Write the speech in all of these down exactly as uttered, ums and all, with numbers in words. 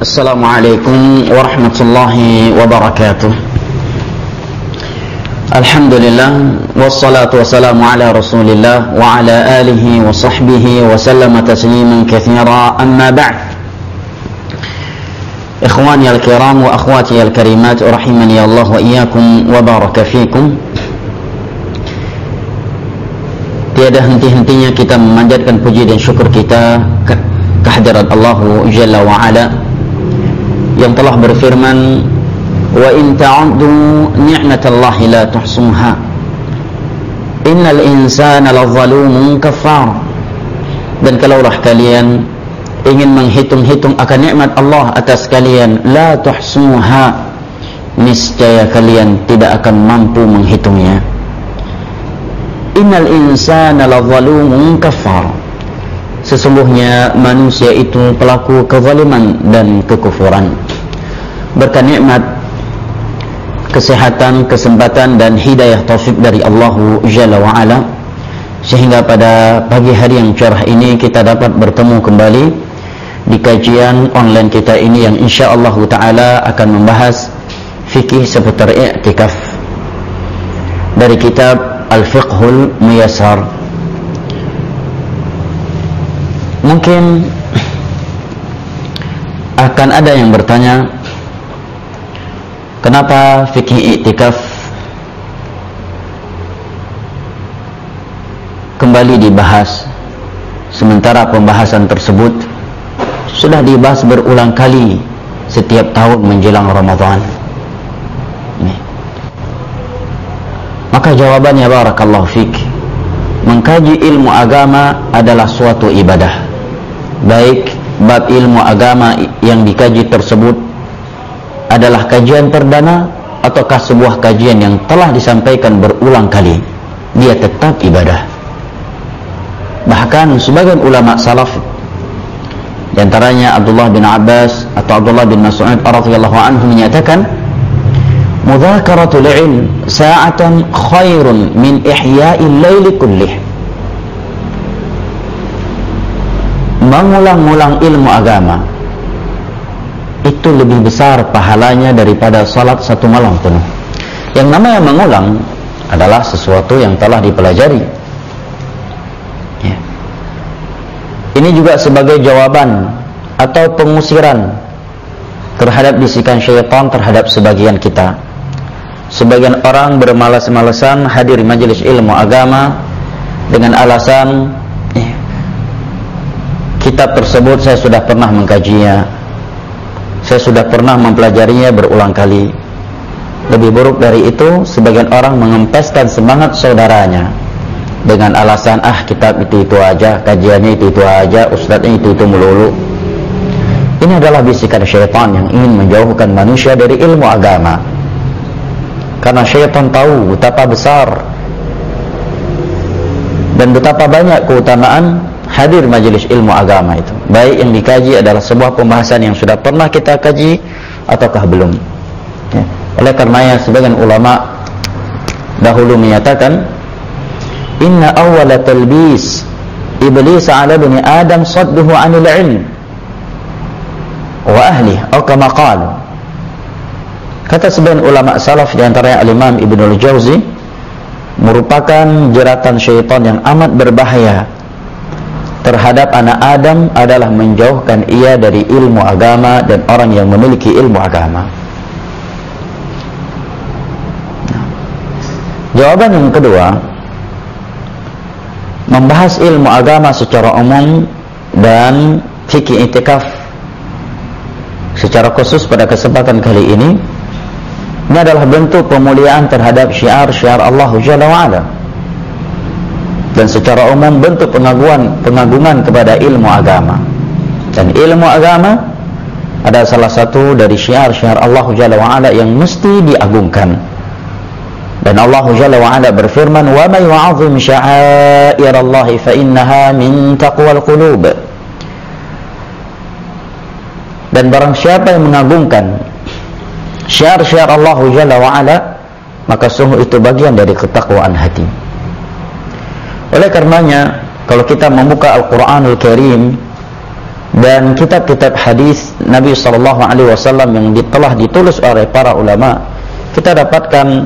Assalamualaikum warahmatullahi wabarakatuh. Alhamdulillah, wassalatu wassalamu ala rasulillah wa ala alihi wa sahbihi wa sallama tasliman katsira, amma ba'd. Ikhwani al-kiram wa akhwati al-karimat, rahimani Allah wa iyyakum wa baraka fikum. Tiada henti-hentinya kita memanjatkan puji dan syukur kita ke kehadirat Allah Jalla wa Ala yang telah berfirman, wa in ta'uddu ni'matallahi la tuhsuha innal insana lazalumun kafar. Dan kalaulah kalian ingin menghitung-hitung akan nikmat Allah atas kalian, la tuhsuha, niscaya kalian tidak akan mampu menghitungnya. Innal insana lazalumun kafar, sesungguhnya manusia itu pelaku kezaliman dan kekufuran. Berkat nikmat kesehatan, kesempatan dan hidayah taufik dari Allah Jalla wa Ala, sehingga pada pagi hari yang cerah ini kita dapat bertemu kembali di kajian online kita ini yang insyaallah taala akan membahas fikih seputar i'tikaf dari kitab Al-Fiqhul Muyassar. Mungkin akan ada yang bertanya, kenapa fikih i'tikaf kembali dibahas sementara pembahasan tersebut sudah dibahas berulang kali setiap tahun menjelang Ramadan? Nih. Maka jawabannya, barakallahu fik, mengkaji ilmu agama adalah suatu ibadah. Baik bab ilmu agama yang dikaji tersebut adalah kajian perdana ataukah sebuah kajian yang telah disampaikan berulang kali, dia tetap ibadah. Bahkan sebagian ulama salaf, di antaranya Abdullah bin Abbas atau Abdullah bin Mas'ud radhiyallahu anhu, menyatakan, mudhakaratul ilm sa'atan khairun min ihya'il laili kullih. Mengulang-ulang ilmu agama itu lebih besar pahalanya daripada salat satu malam penuh. Yang namanya mengulang adalah sesuatu yang telah dipelajari. Ya. Ini juga sebagai jawaban atau pengusiran terhadap bisikan syaitan terhadap sebagian kita. Sebagian orang bermalas-malasan hadir majelis ilmu agama dengan alasan, eh, kitab tersebut saya sudah pernah mengkajinya, saya sudah pernah mempelajarinya berulang kali. Lebih buruk dari itu, sebagian orang mengempeskan semangat saudaranya dengan alasan, ah kitab itu-itu aja, kajiannya itu-itu aja, ustadznya itu-itu melulu. Ini adalah bisikan syaitan yang ingin menjauhkan manusia dari ilmu agama. Karena syaitan tahu betapa besar dan betapa banyak keutamaan hadir majelis ilmu agama itu. Baik yang dikaji adalah sebuah pembahasan yang sudah pernah kita kaji ataukah belum. Ya. Oleh karenanya sebagian ulama dahulu menyatakan, inna awwala talbis iblis ala bani adam sadduhu anil ilm wa ahli, atau kama qalu. Kata sebagian ulama salaf, di antaranya Al-Imam Ibnul Jauzi, merupakan jeratan syaitan yang amat berbahaya terhadap anak Adam adalah menjauhkan ia dari ilmu agama dan orang yang memiliki ilmu agama. Nah, jawaban yang kedua, membahas ilmu agama secara umum dan fikih i'tikaf secara khusus pada kesempatan kali ini, ini adalah bentuk pemuliaan terhadap syiar-syiar Allah Jalla wa Ala, dan secara umum bentuk pengaguan, pengagungan kepada ilmu agama. Dan ilmu agama adalah salah satu dari syiar-syiar Allah Jalla wa Ala yang mesti diagungkan. Dan Allah Jalla wa Ala berfirman, wa may yu'azzim sya'airallahi fa innaha min taqwal qulub. Dan barang siapa yang mengagungkan syiar-syiar Allah Jalla wa Ala, maka sungguh itu bagian dari ketakwaan hati. Oleh karenanya, kalau kita membuka Al-Quranul Karim, dan kitab-kitab hadis Nabi sallallahu alaihi wasallam yang telah ditulis oleh para ulama, kita dapatkan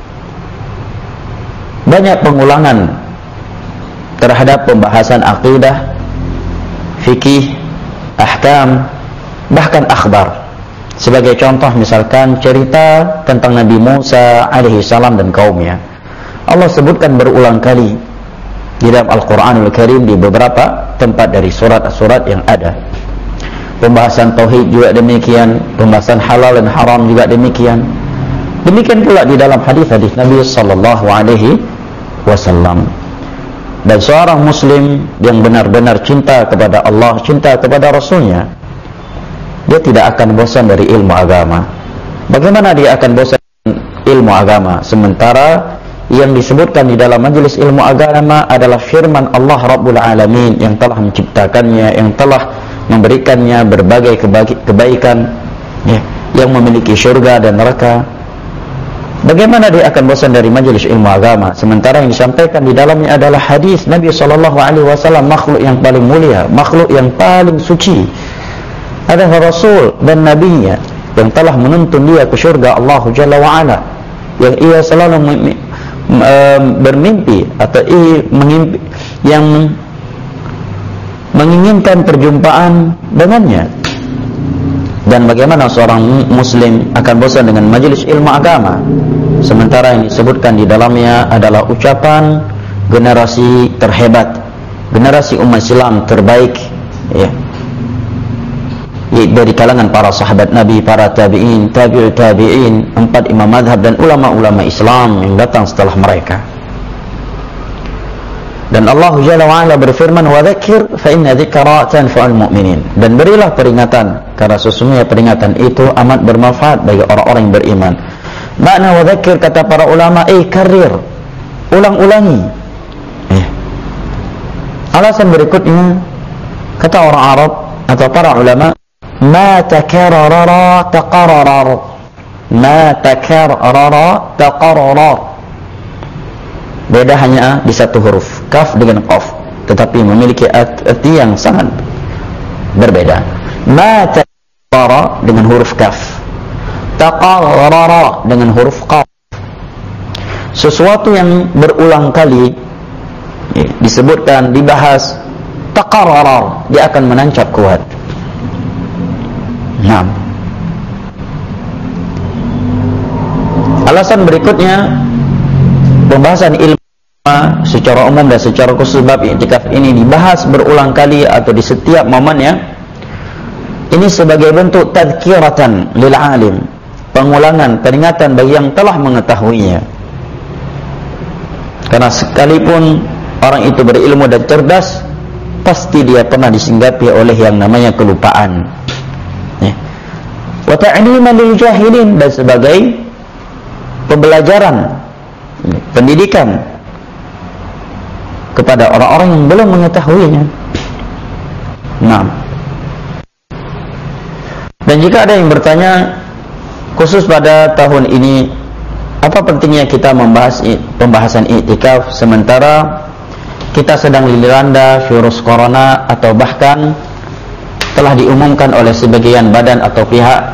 banyak pengulangan terhadap pembahasan akidah, fikih, ahkam, bahkan akhbar. Sebagai contoh misalkan cerita tentang Nabi Musa alaihi salam dan kaumnya, Allah sebutkan berulang kali di dalam Al-Quranul Karim di beberapa tempat dari surat-surat yang ada. Pembahasan tauhid juga demikian, pembahasan halal dan haram juga demikian. Demikian pula di dalam hadis-hadis Nabi sallallahu alaihi wasallam. Dan seorang muslim yang benar-benar cinta kepada Allah, cinta kepada Rasulnya, dia tidak akan bosan dari ilmu agama. Bagaimana dia akan bosan ilmu agama sementara yang disebutkan di dalam majelis ilmu agama adalah firman Allah Rabbul Alamin yang telah menciptakannya, yang telah memberikannya berbagai kebaikan, ya, yang memiliki syurga dan neraka. Bagaimana dia akan bosan dari majelis ilmu agama sementara yang disampaikan di dalamnya adalah hadis Nabi sallallahu alaihi wasallam, makhluk yang paling mulia, makhluk yang paling suci, adalah Rasul dan Nabinya yang telah menuntun dia ke syurga Allah Jalla wa'ala, yang ia selalu bermimpi atau ia mengimpi, yang menginginkan perjumpaan dengannya. Dan bagaimana seorang muslim akan bosan dengan majelis ilmu agama sementara yang disebutkan di dalamnya adalah ucapan generasi terhebat, generasi umat Islam terbaik, ya, dari kalangan para sahabat Nabi, para tabi'in, tabi'ut tabi'in, empat imam madhab dan ulama-ulama Islam yang datang setelah mereka. Dan Allah Jalla wa'ala berfirman, wa dzakir fa inna dzikra tanfa'ul mu'minin, dan berilah peringatan karena sesungguhnya peringatan itu amat bermanfaat bagi orang-orang yang beriman. Makna wa dzakir kata para ulama, eh karir, ulang-ulangi. eh. Alasan berikutnya kata orang Arab atau para ulama, ma takarrara taqarrar, ma takarrara taqarrar. Beda hanya di satu huruf, kaf dengan qaf, tetapi memiliki arti yang sangat berbeda. Ma takarrara dengan huruf kaf, taqarrara dengan huruf qaf. Sesuatu yang berulang kali ya, disebutkan, dibahas, taqarrara, dia akan menancap kuat. Nah, alasan berikutnya, pembahasan ilmu secara umum dan secara khusus bab i'tikaf ini dibahas berulang kali atau di setiap momennya. Ini sebagai bentuk tadhkiratan lil alim, pengulangan, peringatan bagi yang telah mengetahuinya. Karena sekalipun orang itu berilmu dan cerdas, pasti dia pernah disinggapi oleh yang namanya kelupaan. Wa ta'liman lil jahilin, dan sebagai pembelajaran, pendidikan kepada orang-orang yang belum mengetahuinya. Nah, dan jika ada yang bertanya khusus pada tahun ini, apa pentingnya kita membahas pembahasan i'tikaf sementara kita sedang dilanda virus corona, atau bahkan telah diumumkan oleh sebagian badan atau pihak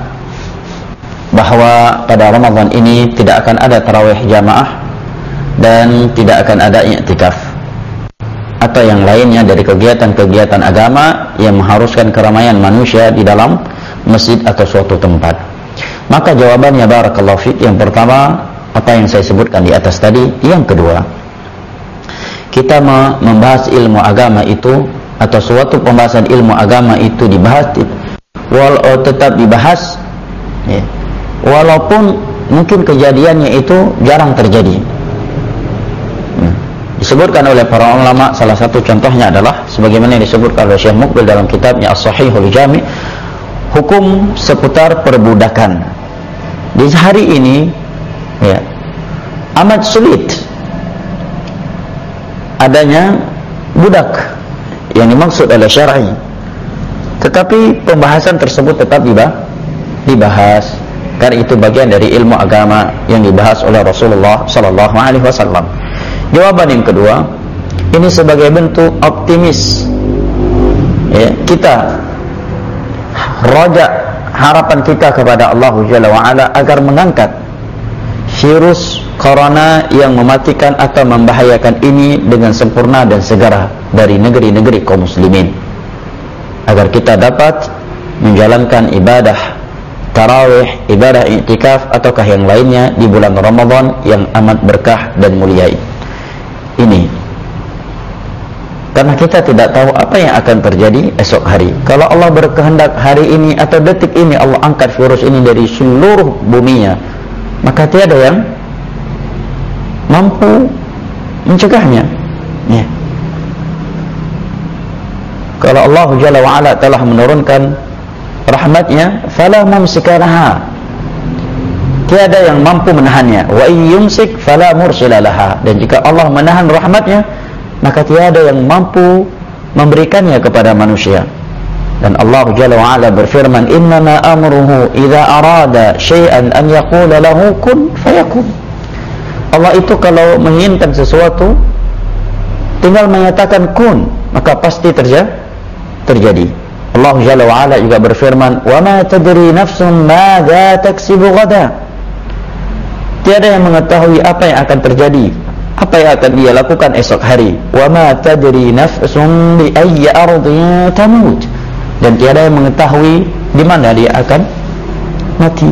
bahwa pada Ramadan ini tidak akan ada tarawih jamaah dan tidak akan ada i'tikaf atau yang lainnya dari kegiatan-kegiatan agama yang mengharuskan keramaian manusia di dalam masjid atau suatu tempat. Maka jawabannya barakallahu fiik, yang pertama apa yang saya sebutkan di atas tadi. Yang kedua, kita membahas ilmu agama itu atau suatu pembahasan ilmu agama itu dibahas walau tetap dibahas ya, walaupun mungkin kejadiannya itu jarang terjadi. hmm. Disebutkan oleh para ulama, salah satu contohnya adalah sebagaimana yang disebutkan oleh Syekh Muqbil dalam kitabnya As-Sahihul Jami', hukum seputar perbudakan. Di hari ini ya, amat sulit adanya budak yang dimaksud oleh syar'i, tetapi pembahasan tersebut tetap dibahas karena itu bagian dari ilmu agama yang dibahas oleh Rasulullah sallallahu alaihi wasallam. Jawaban yang kedua, ini sebagai bentuk optimis ya, kita Raja harapan kita kepada Allah Jalla wa'ala agar mengangkat virus corona yang mematikan atau membahayakan ini dengan sempurna dan segera dari negeri-negeri kaum muslimin, agar kita dapat menjalankan ibadah tarawih, ibadah i'tikaf ataukah yang lainnya di bulan Ramadan yang amat berkah dan mulia ini. Karena kita tidak tahu apa yang akan terjadi esok hari. Kalau Allah berkehendak hari ini atau detik ini Allah angkat virus ini dari seluruh buminya, maka tiada yang mampu mencegahnya. Ya. Kalau Allah Jalla wa'ala telah menurunkan rahmatnya, fala mumsika laha, tiada yang mampu menahannya. Wa yumsik fala mursila laha, dan jika Allah menahan rahmatnya, maka tiada yang mampu memberikannya kepada manusia. Dan Allah Jalla wa'ala berfirman, innama amruhu idza arada syai'an an yaqula lahu kun fayakun. Allah itu kalau menginginkan sesuatu tinggal menyatakan kun, maka pasti terja terjadi. Allah Jalla wa'ala juga berfirman, wa ma tadri nafsun madza taksibu ghada. Tiada yang mengetahui apa yang akan terjadi, apa yang akan dia lakukan esok hari. Wa ma tadri nafsun bi ayyi ardin tamut. Dan tiada yang mengetahui di mana dia akan mati.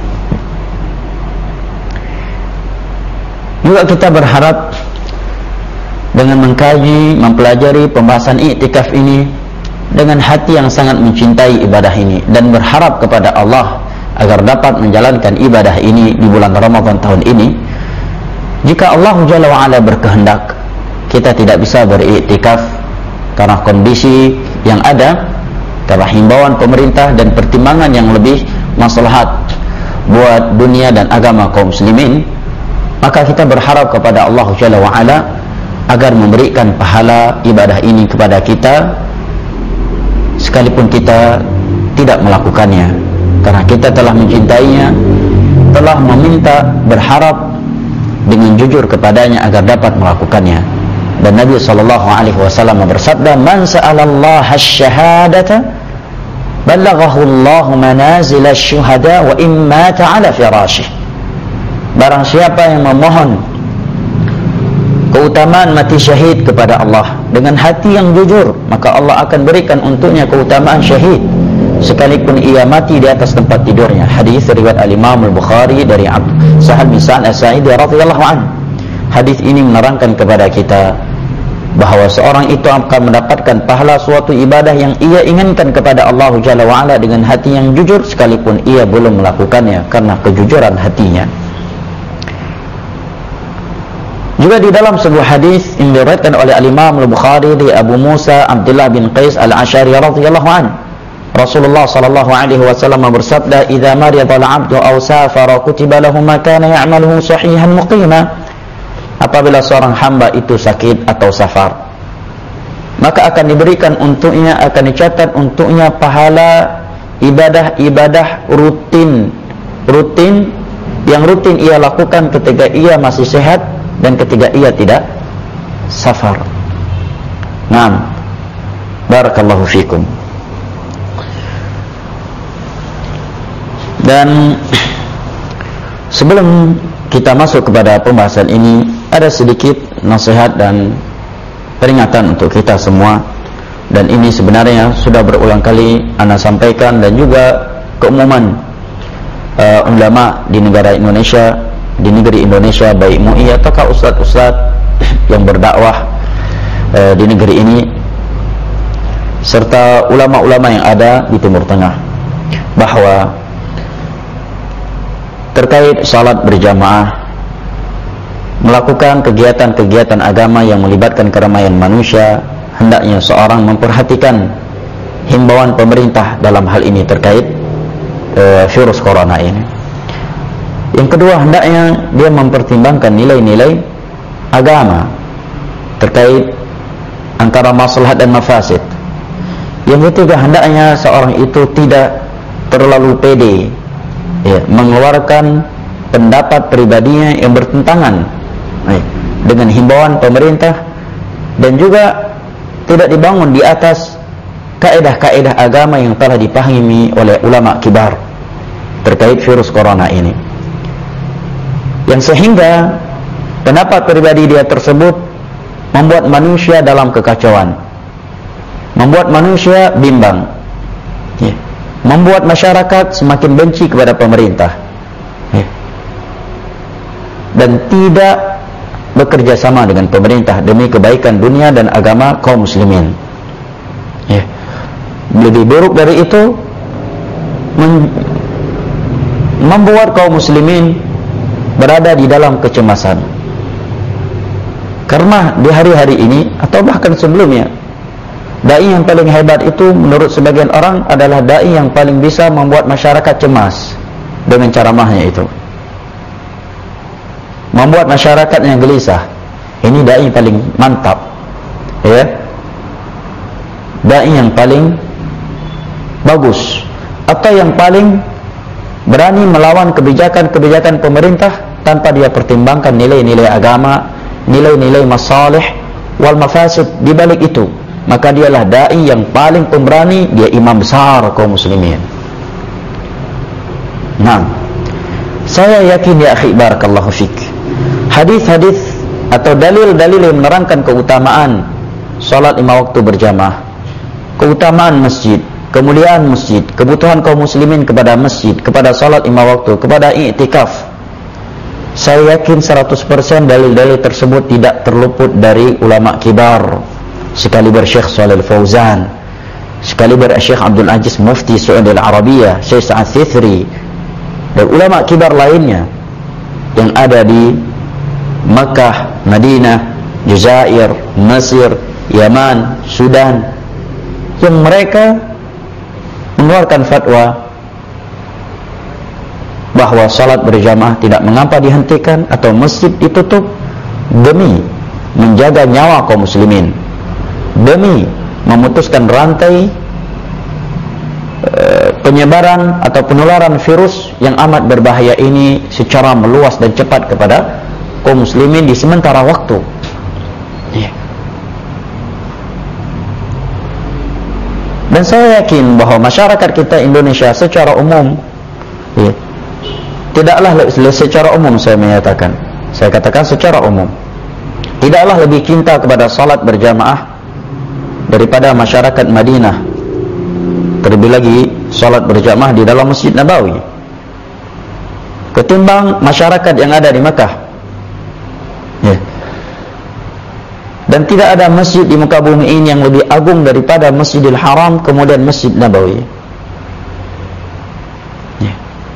Juga kita berharap dengan mengkaji, mempelajari pembahasan i'tikaf ini dengan hati yang sangat mencintai ibadah ini dan berharap kepada Allah agar dapat menjalankan ibadah ini di bulan Ramadan tahun ini. Jika Allah Jalla wa'ala berkehendak, kita tidak bisa beriktikaf karena kondisi yang ada, karena himbauan pemerintah dan pertimbangan yang lebih maslahat buat dunia dan agama kaum muslimin, maka kita berharap kepada Allah Jalla wa'ala agar memberikan pahala ibadah ini kepada kita sekalipun kita tidak melakukannya, karena kita telah mencintainya, telah meminta, berharap dengan jujur kepadanya agar dapat melakukannya. Dan Nabi sallallahu alaihi wasallam bersabda, man sa'alallaha asy-syahadata ballaghahu Allahu manazil asy-syuhada wa imma ta'ala firasyih. Barang siapa yang memohon keutamaan mati syahid kepada Allah dengan hati yang jujur, maka Allah akan berikan untuknya keutamaan syahid sekalipun ia mati di atas tempat tidurnya. Hadis riwayat al-Imam al-Bukhari dari Sahal bin Sa'ad as-Sa'idi radhiyallahu anhu. Hadis ini menerangkan kepada kita bahawa seorang itu akan mendapatkan pahala suatu ibadah yang ia inginkan kepada Allah Jalla wa'ala dengan hati yang jujur sekalipun ia belum melakukannya karena kejujuran hatinya. Juga di dalam sebuah hadis yang diriwayatkan oleh al-Imam al-Bukhari dari Abu Musa Abdullah bin Qais al-Asy'ari radhiyallahu anhu, Rasulullah sallallahu alaihi wasallam bersabda, "Idza marida al-'abdu aw safara kutiba lahu ma kana ya'maluhu sahihan muqima." Apabila seorang hamba itu sakit atau safar, maka akan diberikan untuknya, akan dicatat untuknya pahala ibadah-ibadah rutin rutin yang rutin ia lakukan ketika ia masih sehat dan ketika ia tidak safar. Naam. Barakallahu fikum. Dan sebelum kita masuk kepada pembahasan ini, ada sedikit nasihat dan peringatan untuk kita semua. Dan ini sebenarnya sudah berulang kali ana sampaikan, dan juga keumuman uh, ulama di negara Indonesia, di negeri Indonesia, baik M U I ataukah ustaz-ustaz yang berdakwah uh, di negeri ini, serta ulama-ulama yang ada di Timur Tengah, bahwa terkait salat berjamaah, melakukan kegiatan-kegiatan agama yang melibatkan keramaian manusia, hendaknya seorang memperhatikan himbauan pemerintah dalam hal ini terkait uh, virus corona ini. Yang kedua, hendaknya dia mempertimbangkan nilai-nilai agama terkait antara maslahat dan mafasid. Yang ketiga, hendaknya seorang itu tidak terlalu pede, ya, mengeluarkan pendapat pribadinya yang bertentangan eh, dengan himbauan pemerintah, dan juga tidak dibangun di atas kaedah-kaedah agama yang telah dipahami oleh ulama kibar terkait virus corona ini, yang sehingga pendapat pribadi dia tersebut membuat manusia dalam kekacauan, membuat manusia bimbang, ya, membuat masyarakat semakin benci kepada pemerintah, ya, dan tidak bekerja sama dengan pemerintah demi kebaikan dunia dan agama kaum muslimin. Ya. Lebih buruk dari itu, membuat kaum muslimin berada di dalam kecemasan. Karena di hari-hari ini atau bahkan sebelumnya, dai yang paling hebat itu menurut sebagian orang adalah dai yang paling bisa membuat masyarakat cemas dengan ceramahnya itu, membuat masyarakatnya gelisah. Ini dai paling mantap, ya, dai yang paling bagus, atau yang paling berani melawan kebijakan-kebijakan pemerintah tanpa dia pertimbangkan nilai-nilai agama, nilai-nilai masalih wal mafasid di balik itu. Maka dialah dai yang paling pemberani, dia imam besar kaum muslimin. Nah, saya yakin ya akhi barakallahu fik, hadis-hadis atau dalil-dalil yang menerangkan keutamaan salat lima waktu berjamaah, keutamaan masjid, kemuliaan masjid, kebutuhan kaum muslimin kepada masjid, kepada salat lima waktu, kepada i'tikaf, saya yakin seratus persen dalil-dalil tersebut tidak terluput dari ulama kibar, sekaliber Syekh Shalih Al-Fauzan, sekaliber Syekh Abdul Aziz Mufti Saudi Al-Arabiyah, Syekh Sa'ad Thithri, dan ulama kibar lainnya yang ada di Makkah, Madinah, Jazair, Mesir, Yaman, Sudan, yang mereka mengeluarkan fatwa bahwa salat berjamaah tidak mengapa dihentikan atau masjid ditutup demi menjaga nyawa kaum muslimin, demi memutuskan rantai e, penyebaran atau penularan virus yang amat berbahaya ini secara meluas dan cepat kepada kaum muslimin di sementara waktu. Ya. Dan saya yakin bahwa masyarakat kita Indonesia secara umum, ya, tidaklah secara umum saya menyatakan, saya katakan secara umum, tidaklah lebih cinta kepada salat berjamaah daripada masyarakat Madinah, terlebih lagi salat berjamaah di dalam Masjid Nabawi, ketimbang masyarakat yang ada di Makkah. Ya. Dan tidak ada masjid di muka bumi ini yang lebih agung daripada Masjidil Haram, kemudian Masjid Nabawi. Ya.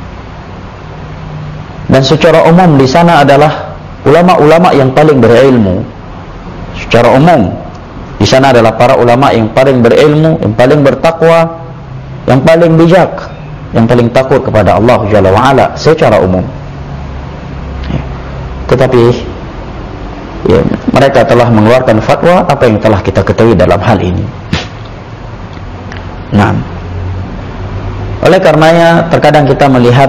Dan secara umum di sana adalah ulama-ulama yang paling berilmu. Secara umum di sana adalah para ulama yang paling berilmu, yang paling bertakwa, yang paling bijak, yang paling takut kepada Allah Jalla wa Ala secara umum. Ya. Tetapi ya, mereka telah mengeluarkan fatwa apa yang telah kita ketahui dalam hal ini. Nah, oleh karenanya terkadang kita melihat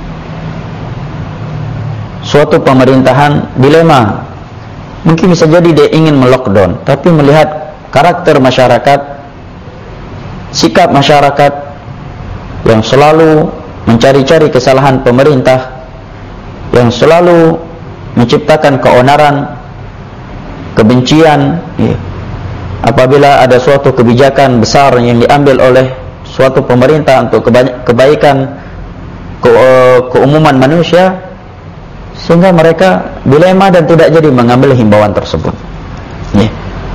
suatu pemerintahan dilema. Mungkin bisa jadi dia ingin melockdown, tapi melihat karakter masyarakat, sikap masyarakat yang selalu mencari-cari kesalahan pemerintah, yang selalu menciptakan keonaran, kebencian, ya. Apabila ada suatu kebijakan besar yang diambil oleh suatu pemerintah untuk kebaikan ke keumuman manusia, sehingga mereka dilema dan tidak jadi mengambil himbauan tersebut, ya.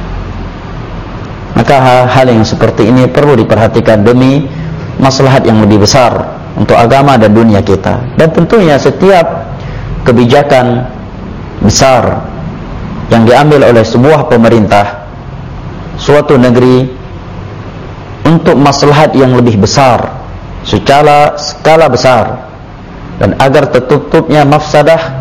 Maka hal-hal yang seperti ini perlu diperhatikan demi maslahat yang lebih besar untuk agama dan dunia kita. Dan tentunya setiap kebijakan besar yang diambil oleh sebuah pemerintah suatu negeri untuk maslahat yang lebih besar secara skala besar, dan agar tertutupnya mafsadah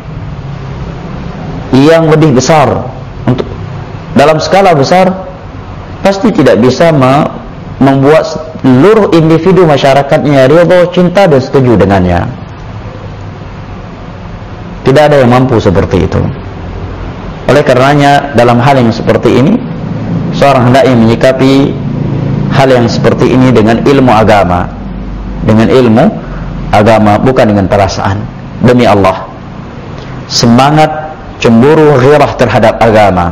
yang lebih besar untuk dalam skala besar, pasti tidak bisa me membuat seluruh individu masyarakatnya ridho, cinta dan setuju dengannya. Tidak ada yang mampu seperti itu. Oleh karenanya dalam hal yang seperti ini, seorang hendaknya menyikapi hal yang seperti ini dengan ilmu agama, dengan ilmu agama, bukan dengan perasaan. Demi Allah, semangat cemburu ghirah terhadap agama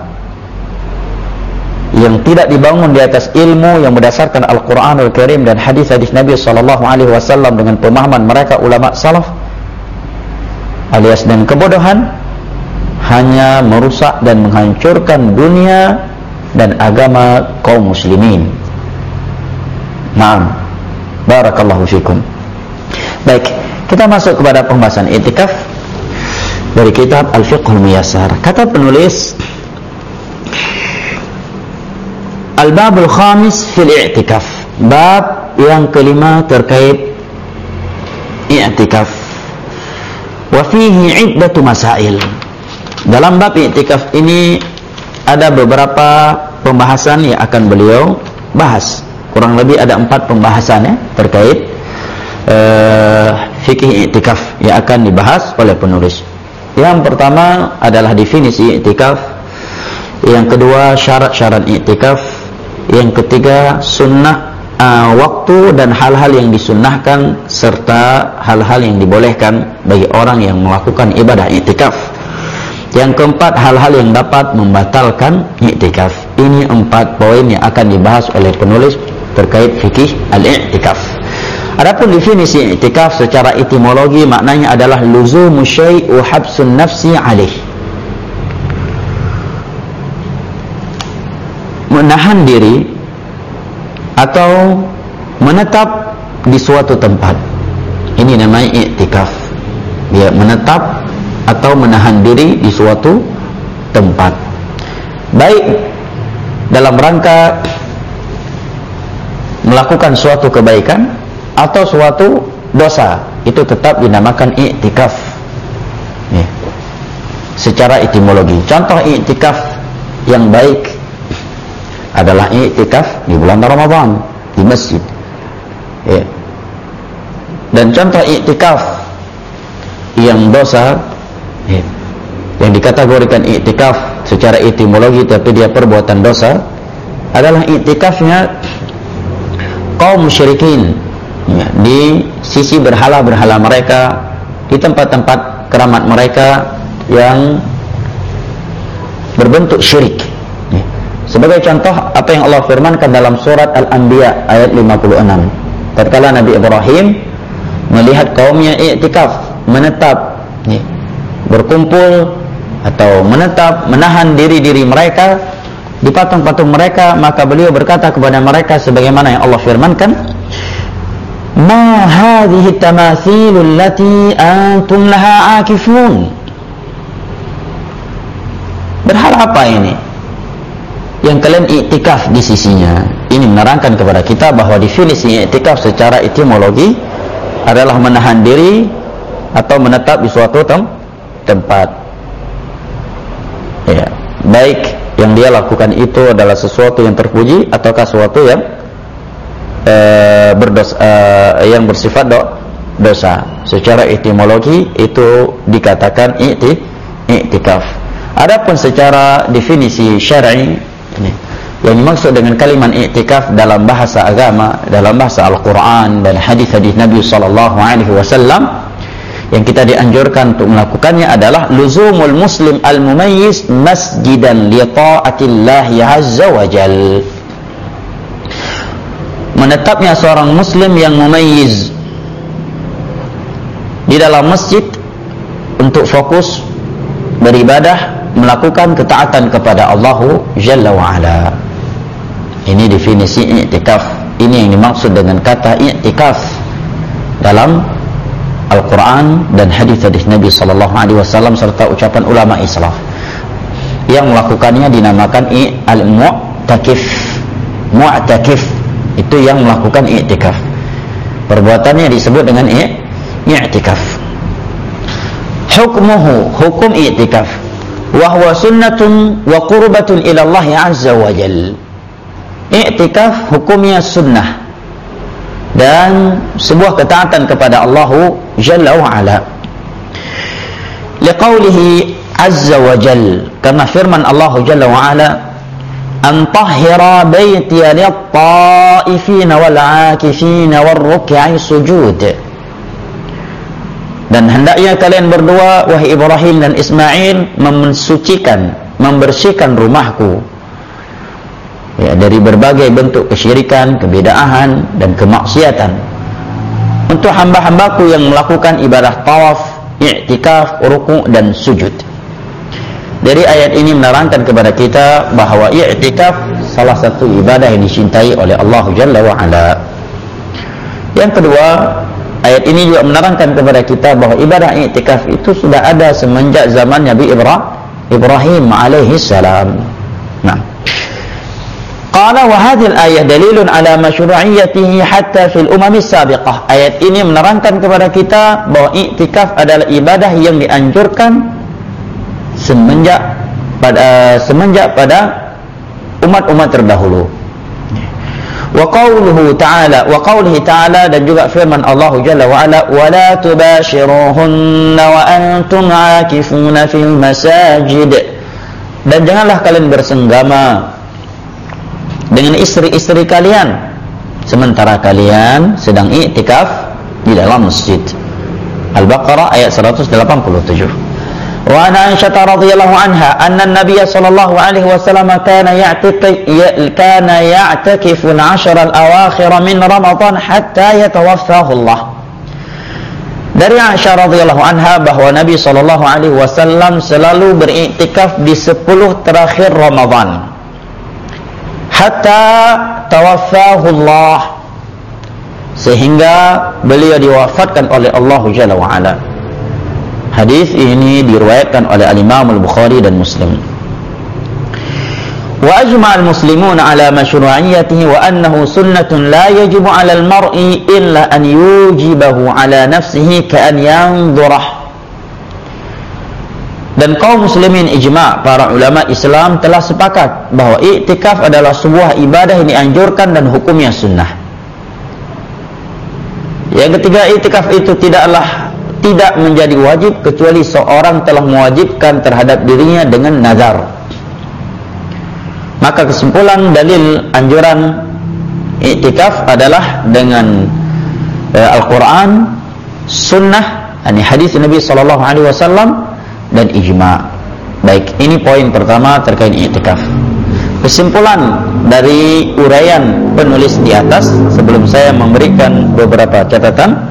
yang tidak dibangun di atas ilmu yang berdasarkan Al-Quranul Karim dan hadis-hadis Nabi sallallahu alaihi wasallam dengan pemahaman mereka ulama salaf, alias dengan kebodohan, hanya merusak dan menghancurkan dunia dan agama kaum muslimin. Naam, barakallahu fikum. Baik, kita masuk kepada pembahasan i'tikaf dari kitab Al-Fiqhul Muyassar. Kata penulis, Al-Babul Khamis fil i'tikaf, bab yang kelima terkait i'tikaf. Wa fihi iddatu masail. Dalam bab i'tikaf ini ada beberapa pembahasan yang akan beliau bahas. Kurang lebih ada empat pembahasan ya, terkait uh, fikih i'tikaf yang akan dibahas oleh penulis. Yang pertama adalah definisi i'tikaf, yang kedua syarat-syarat i'tikaf, yang ketiga sunnah uh, waktu dan hal-hal yang disunnahkan serta hal-hal yang dibolehkan bagi orang yang melakukan ibadah i'tikaf. Yang keempat, hal-hal yang dapat membatalkan i'tikaf. Ini empat poin yang akan dibahas oleh penulis terkait fikih al-i'tikaf. Adapun definisi i'tikaf secara etimologi maknanya adalah luzumu syai' wa habsun nafsi alaih. Menahan diri atau menetap di suatu tempat. Ini namanya i'tikaf. Dia menetap atau menahan diri di suatu tempat, baik dalam rangka melakukan suatu kebaikan atau suatu dosa, itu tetap dinamakan i'tikaf ya, secara etimologi. Contoh i'tikaf yang baik adalah i'tikaf di bulan Ramadan di masjid ya. Dan contoh i'tikaf yang dosa ya, yang dikategorikan i'tikaf secara etimologi tapi dia perbuatan dosa adalah i'tikafnya kaum musyrikin ya, di sisi berhala-berhala mereka, di tempat-tempat keramat mereka yang berbentuk syirik ya. Sebagai contoh apa yang Allah firmankan dalam surat Al-Anbiya ayat lima puluh enam, tatkala Nabi Ibrahim melihat kaumnya i'tikaf, menetap ya, berkumpul atau menetap, menahan diri-diri mereka di patung-patung mereka, maka beliau berkata kepada mereka sebagaimana yang Allah firmankan, ma hadhihi tamathilul lati antum laha akifun. Berhala apa ini yang kalian i'tikaf di sisinya? Ini menerangkan kepada kita bahwa definisi i'tikaf secara etimologi adalah menahan diri atau menetap di suatu tem tempat ya, baik yang dia lakukan itu adalah sesuatu yang terpuji ataukah sesuatu yang uh, berdosa, uh, yang bersifat do, dosa. Secara etimologi itu dikatakan i'ti, i'tikaf. Adapun secara definisi syar'i ini, yang dimaksud dengan kalimat i'tikaf dalam bahasa agama, dalam bahasa Al-Quran dan hadis-hadis Nabi sallallahu alaihi wasallam, yang kita dianjurkan untuk melakukannya adalah luzumul muslim al-mumayyiz masjidan li ta'atillahi azza wa jal. Menetapnya seorang muslim yang mumayyiz di dalam masjid untuk fokus beribadah, melakukan ketaatan kepada Allah Jalla wa Ala. Ini definisi i'tikaf. Ini yang dimaksud dengan kata i'tikaf dalam Al-Quran dan hadis-hadis Nabi sallallahu alaihi wasallam serta ucapan ulama Islam. Yang melakukannya dinamakan al-mu'takif. Mu'takif itu yang melakukan i'tikaf. Perbuatannya disebut dengan i'tikaf. Hukmuhu, hukum i'tikaf, wa huwa sunnatun wa qurbatun ila Allah azza wa jalla. I'tikaf hukumnya sunnah dan sebuah ketaatan kepada Allah Jalla wa Ala. Liqaulihi azza wa jal, karena firman Allah Jalla wa Ala, an tahhira baitiya lit-ta'ifina wal-'akifina war-ruk'i sujud. Dan hendaknya kalian berdua, wahai Ibrahim dan Ismail, mensucikan, membersihkan rumahku ya, dari berbagai bentuk kesyirikan, kebid'ahan dan kemaksiatan, untuk hamba-hambaku yang melakukan ibadah tawaf, i'tikaf, ruku' dan sujud. Dari ayat ini menerangkan kepada kita bahwa i'tikaf salah satu ibadah yang dicintai oleh Allah Jalla wa Ala. Yang kedua, ayat ini juga menerangkan kepada kita bahwa ibadah i'tikaf itu sudah ada semenjak zaman Nabi Ibrahim alaihi salam. Nah, qala wa hadhihi al-ayah dalilun ala masyru'iyyatihi hatta fil umam as-sabiqah. Ayat ini menerangkan kepada kita bahwa i'tikaf adalah ibadah yang dianjurkan semenjak pada semenjak pada umat-umat terdahulu. Wa qawluhu ta'ala, wa qawlihi ta'ala, dan juga firman Allah Jalla wa Ala, wa la tubashiruhunna wa antum 'akifuna fil masajid. Dan janganlah kalian bersenggama dengan istri-istri kalian sementara kalian sedang i'tikaf di dalam masjid. Al-Baqarah ayat seratus delapan puluh tujuh. Wa an Aisyah radhiyallahu anha anna an-nabiy sallallahu alaihi wasallam kana ya'tiqi kana ya'takifu al-'ashra al-awakhir min Ramadan hatta yatawaffahu Allah. Dari Aisyah radhiyallahu anha bahwa Nabi sallallahu alaihi wasallam selalu beriktikaf di sepuluh terakhir Ramadan hatta tawaffahu Allah, sehingga beliau diwafatkan oleh Allah Jalla wa Ala. Hadis ini diriwayatkan oleh Al-Imam Al-Bukhari dan Muslim. Wa ajma'a al-muslimun ala masyru'iyyatihi wa annahu sunnatun la yajibu 'ala al-mar'i illa an yujibahu 'ala nafsihi ka'an yanzurah. Dan kaum muslimin ijma', para ulama Islam telah sepakat bahwa i'tikaf adalah sebuah ibadah yang dianjurkan dan hukumnya sunnah. Yang ketiga, i'tikaf itu tidaklah tidak menjadi wajib kecuali seorang telah mewajibkan terhadap dirinya dengan nazar. Maka kesimpulan dalil anjuran i'tikaf adalah dengan eh, Al-Quran, sunnah, ini hadis Nabi sallallahu alaihi wasallam, dan ijma'. Baik, ini poin pertama terkait i'tikaf. Kesimpulan dari uraian penulis di atas sebelum saya memberikan beberapa catatan.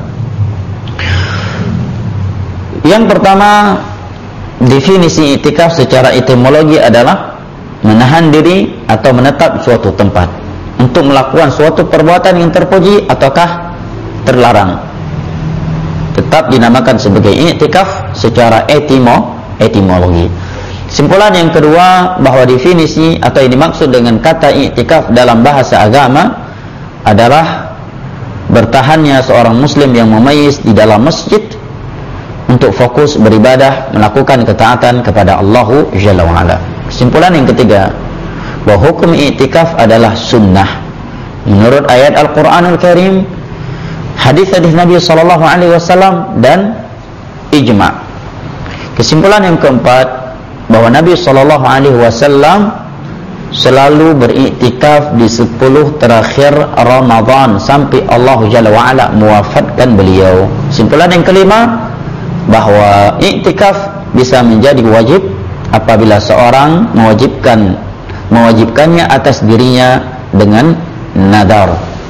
Yang pertama, definisi i'tikaf secara etimologi adalah menahan diri atau menetap suatu tempat untuk melakukan suatu perbuatan yang terpuji ataukah terlarang. Tetap dinamakan sebagai i'tikaf secara etimo, etimologi. Kesimpulan yang kedua, bahwa definisi atau yang dimaksud dengan kata i'tikaf dalam bahasa agama adalah bertahannya seorang muslim yang memayis di dalam masjid untuk fokus beribadah, melakukan ketaatan kepada Allah Jalla wa Ala. Kesimpulan yang ketiga, bahwa hukum i'tikaf adalah sunnah menurut ayat Al-Quranul Karim, hadis-hadis Nabi sallallahu alaihi wasallam, dan ijma'. Kesimpulan yang keempat, bahwa Nabi sallallahu alaihi wasallam selalu beriktikaf di sepuluh terakhir Ramadan sampai Allah Jalla wa Ala mewafatkan beliau. Kesimpulan yang kelima, bahwa iktikaf bisa menjadi wajib apabila seorang mewajibkan mewajibkannya atas dirinya dengan nadar.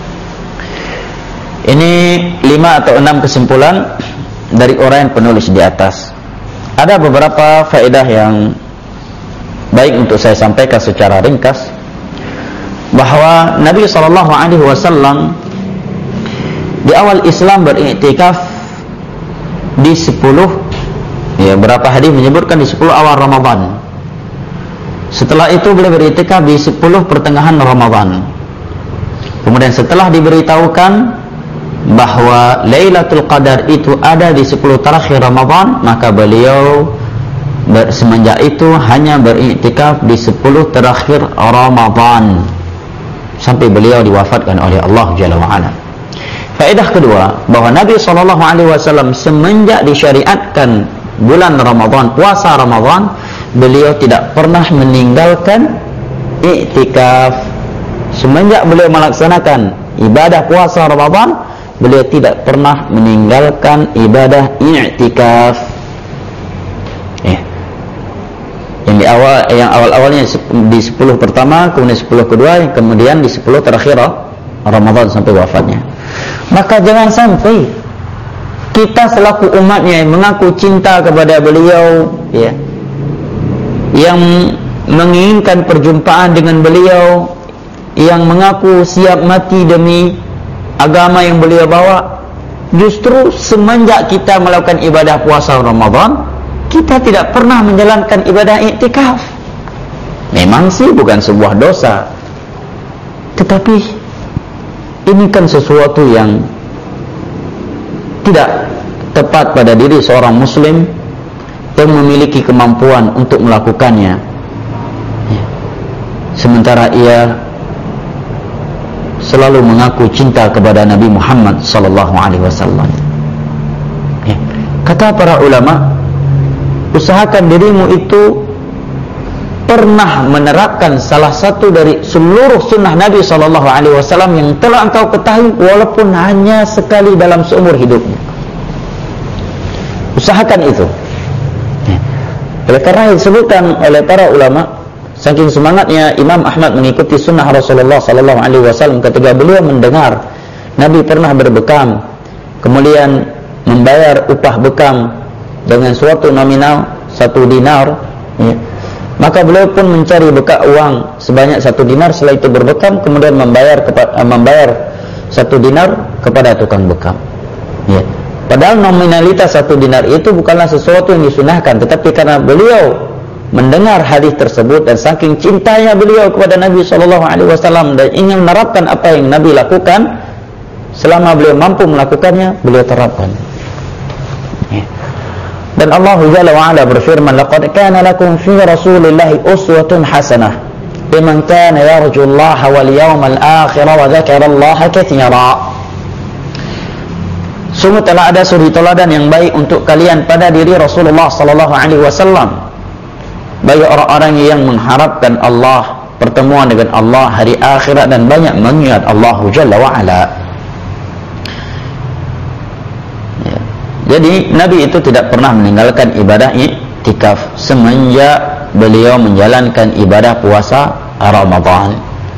Ini lima atau enam kesimpulan dari uraian penulis di atas. Ada beberapa faedah yang baik untuk saya sampaikan secara ringkas, bahwa Nabi sallallahu alaihi wasallam di awal Islam beriktikaf di sepuluh, ya, berapa hadis menyebutkan di sepuluh awal Ramadan. Setelah itu beliau beriktikaf di sepuluh pertengahan Ramadan. Kemudian setelah diberitahukan bahwa Lailatul Qadar itu ada di sepuluh terakhir Ramadan, maka beliau semenjak itu hanya beriktikaf di sepuluh terakhir Ramadan sampai beliau diwafatkan oleh Allah Jalla wa Ala. Faedah kedua, bahwa Nabi sallallahu alaihi wasallam semenjak disyariatkan bulan Ramadan, puasa Ramadan, beliau tidak pernah meninggalkan i'tikaf. Semenjak beliau melaksanakan ibadah puasa Ramadan, beliau tidak pernah meninggalkan ibadah i'tikaf. Ya. Yang di awal, yang awal-awalnya di sepuluh pertama, kemudian sepuluh kedua, kemudian di sepuluh terakhir Ramadan sampai wafatnya. Maka jangan sampai kita selaku umatnya yang mengaku cinta kepada beliau, ya, yang menginginkan perjumpaan dengan beliau, yang mengaku siap mati demi agama yang beliau bawa, justru semenjak kita melakukan ibadah puasa Ramadan, kita tidak pernah menjalankan ibadah i'tikaf. Memang sih bukan sebuah dosa, tetapi ini kan sesuatu yang tidak tepat pada diri seorang muslim yang memiliki kemampuan untuk melakukannya, sementara ia selalu mengaku cinta kepada Nabi Muhammad sallallahu alaihi wasallam. Kata para ulama, usahakan dirimu itu pernah menerapkan salah satu dari seluruh sunnah Nabi sallallahu alaihi wasallam yang telah engkau ketahui, walaupun hanya sekali dalam seumur hidupmu. Usahakan itu. Oleh karena disebutkan oleh para ulama, saking semangatnya Imam Ahmad mengikuti sunnah Rasulullah sallallahu alaihi wasallam, ketika beliau mendengar Nabi pernah berbekam, kemudian membayar upah bekam dengan suatu nominal satu dinar, ya, maka beliau pun mencari bekal uang sebanyak satu dinar. Setelah itu berbekam, kemudian membayar kepada, membayar satu dinar kepada tukang bekam. Ya. Padahal nominalitas satu dinar itu bukanlah sesuatu yang disunahkan, tetapi karena beliau mendengar hadis tersebut dan saking cintanya beliau kepada Nabi Shallallahu Alaihi Wasallam dan ingin menerapkan apa yang Nabi lakukan, selama beliau mampu melakukannya, beliau terapkan. Ya. Dan Allah Jalla wa Ala berfirman, laqad kana lakum fi Rasulillahi uswatun hasanah liman kana yarjullaha wal yawmal akhir wa dzakarallaha katsira. Sungguh telah ada suri teladan yang baik untuk kalian pada diri Rasulullah sallallahu alaihi wasallam, bagi orang-orang yang mengharapkan Allah, pertemuan dengan Allah, hari akhirat, dan banyak mengingat Allah Jalla wa Ala. Jadi Nabi itu tidak pernah meninggalkan ibadah i'tikaf semenjak beliau menjalankan ibadah puasa Ramadan.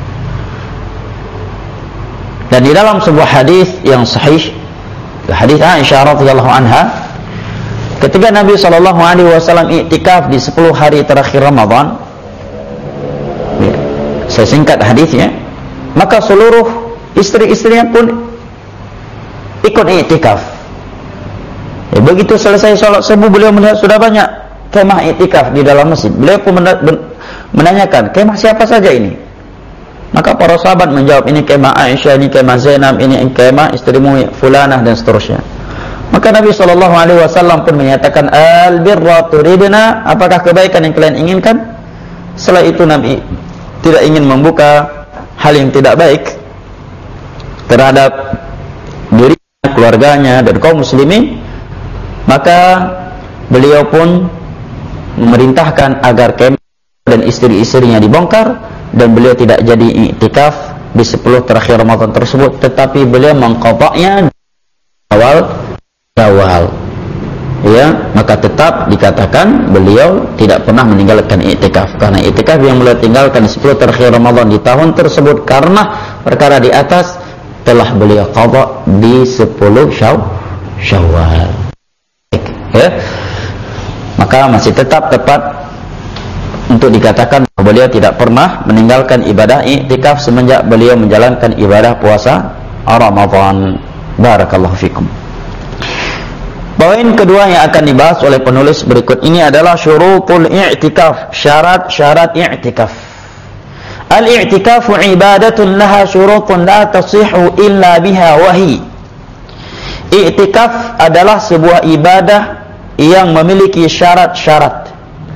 Dan di dalam sebuah hadis yang sahih, hadis Aisyah radhiyallahu anha, ketika Nabi sallallahu alaihi wasallam i'tikaf di sepuluh hari terakhir Ramadan, ya, saya singkat hadisnya, maka seluruh istri-istrinya pun ikut i'tikaf. Ya, begitu selesai sholat subuh, beliau melihat sudah banyak kemah i'tikaf di dalam masjid. Beliau pun menanyakan, kemah siapa saja ini? Maka para sahabat menjawab, ini kemah Aisyah, ini kemah Zainab, ini kemah istrimu fulanah, dan seterusnya. Maka Nabi shallallahu alaihi wasallam pun menyatakan, al-birra turidna, apakah kebaikan yang kalian inginkan? Setelah itu Nabi tidak ingin membuka hal yang tidak baik terhadap dirinya, keluarganya, dan kaum muslimin. Maka beliau pun memerintahkan agar kemah dan istri-istrinya dibongkar, dan beliau tidak jadi i'tikaf di sepuluh terakhir Ramadan tersebut, tetapi beliau mengqadanya awal Syawal. Ya, maka tetap dikatakan beliau tidak pernah meninggalkan i'tikaf, karena i'tikaf yang beliau tinggalkan di sepuluh terakhir Ramadan di tahun tersebut karena perkara di atas telah beliau qada di sepuluh Syawal. Ya, maka masih tetap tepat untuk dikatakan bahwa beliau tidak pernah meninggalkan ibadah i'tikaf semenjak beliau menjalankan ibadah puasa Ramadan. Barakallahu fikum. Poin kedua yang akan dibahas oleh penulis berikut ini adalah syurutul i'tikaf, syarat-syarat i'tikaf. Al-i'tikafu ibadatun laha syurutun la tasihhu illa biha wahi. I'tikaf adalah sebuah ibadah yang memiliki syarat-syarat.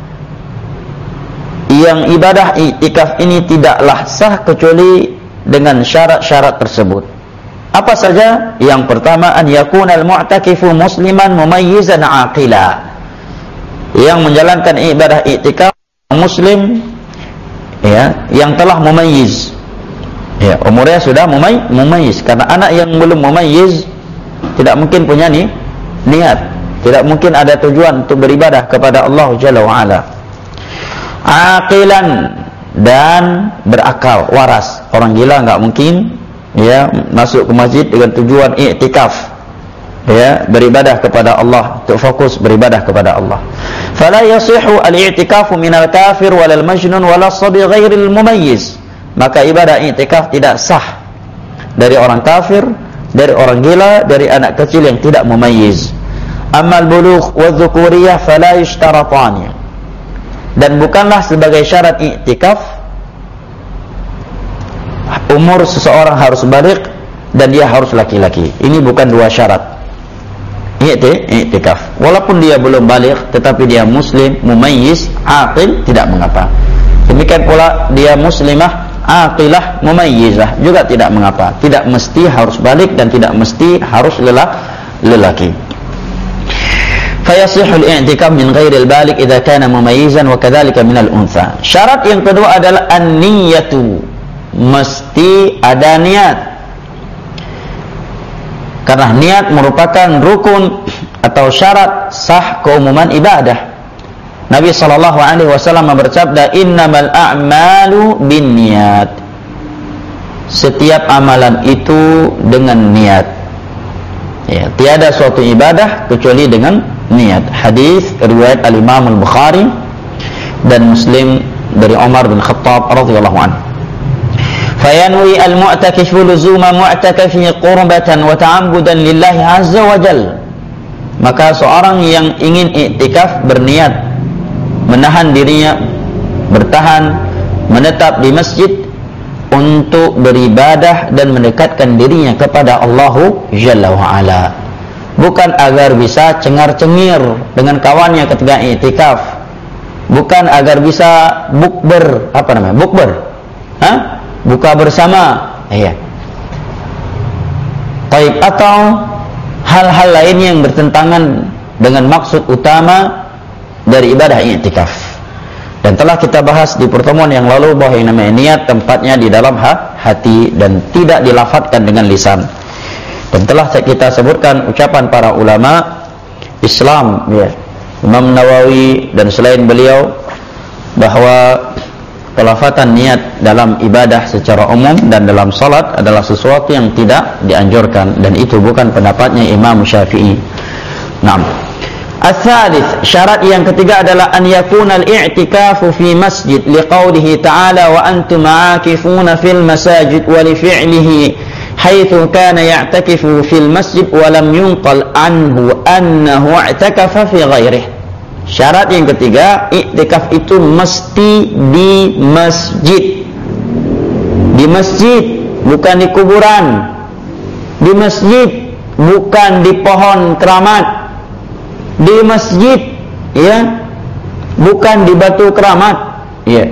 Yang ibadah i'tikaf ini tidaklah sah kecuali dengan syarat-syarat tersebut. Apa saja? Yang pertama, an yakunal mu'takifu musliman mumayyizan aqila. Yang menjalankan ibadah i'tikaf muslim ya, yang telah mumayyiz. Ya, umurnya sudah mumay, mumayyiz. Karena anak yang belum mumayyiz tidak mungkin punya ni, niat, tidak mungkin ada tujuan untuk beribadah kepada Allah Jalla wa Ala. Aqilan, dan berakal, waras. Orang gila enggak mungkin ya masuk ke masjid dengan tujuan i'tikaf, ya, beribadah kepada Allah, untuk fokus beribadah kepada Allah. Fala yasihu al-i'tikafu minal kafir walal majnun walal sabi ghairil mumayyiz. Maka ibadah i'tikaf tidak sah dari orang kafir, dari orang gila, dari anak kecil yang tidak mumayyiz. Amal bulugh wa dzukuriyah fala yushtaratani. Dan bukanlah sebagai syarat i'tikaf umur seseorang harus baligh dan dia harus laki-laki. Ini bukan dua syarat i'tikaf. Walaupun dia belum baligh tetapi dia muslim, mumayyiz, aqil, tidak mengapa. Demikian pula dia muslimah, aqilah, mumayyizah, juga tidak mengapa. Tidak mesti harus balik dan tidak mesti harus lelaki. Fayasihul i'tikaf min ghairil balik idza kana mumayyizan wa kadzalika minal untha. Syarat yang kedua adalah an-niyatu, mesti ada niat. Karena niat merupakan rukun atau syarat sah keumuman ibadah. Nabi sallallahu alaihi wasallam bersabda, "Innamal a'malu binniyat." Setiap amalan itu dengan niat. Ya, tiada suatu ibadah kecuali dengan niat. Hadis riwayat Al-Imam Al-Bukhari dan Muslim dari Umar bin Khattab radhiyallahu anhu. Fayanwi al-mu'takifu luzuma mu'takafi qurbatan wa ta'ambudan lillahi azza wa jalla. Maka seorang yang ingin i'tikaf berniat menahan dirinya, bertahan, menetap di masjid untuk beribadah dan mendekatkan dirinya kepada Allah Jalla wa'ala. Bukan agar bisa cengar-cengir dengan kawannya ketika i'tikaf, bukan agar bisa bukber, apa namanya, bukber, Hah? buka bersama, iya. Baik, atau hal-hal lain yang bertentangan dengan maksud utama dari ibadah i'tikaf. Dan telah kita bahas di pertemuan yang lalu bahwa yang namanya niat tempatnya di dalam hati dan tidak dilafadzkan dengan lisan. Dan telah kita sebutkan ucapan para ulama Islam, ya, Imam Nawawi dan selain beliau, bahwa pelafatan niat dalam ibadah secara umum dan dalam salat adalah sesuatu yang tidak dianjurkan, dan itu bukan pendapatnya Imam Syafi'i. Naam. Al-thalith, syarat yang ketiga adalah an yakuna al-i'tikafu fi masjid liqaulihi ta'ala wa antum aakifuna fil masajid wa li fi'lihi haitsu kana ya'takifu fil masjid wa lam yunqal anhu annahu i'takafa fi ghairihi. Syarat yang ketiga, i'tikaf itu mesti di masjid. Di masjid, bukan di kuburan. Di masjid, bukan di pohon keramat. Di masjid, ya, bukan di batu keramat, ya,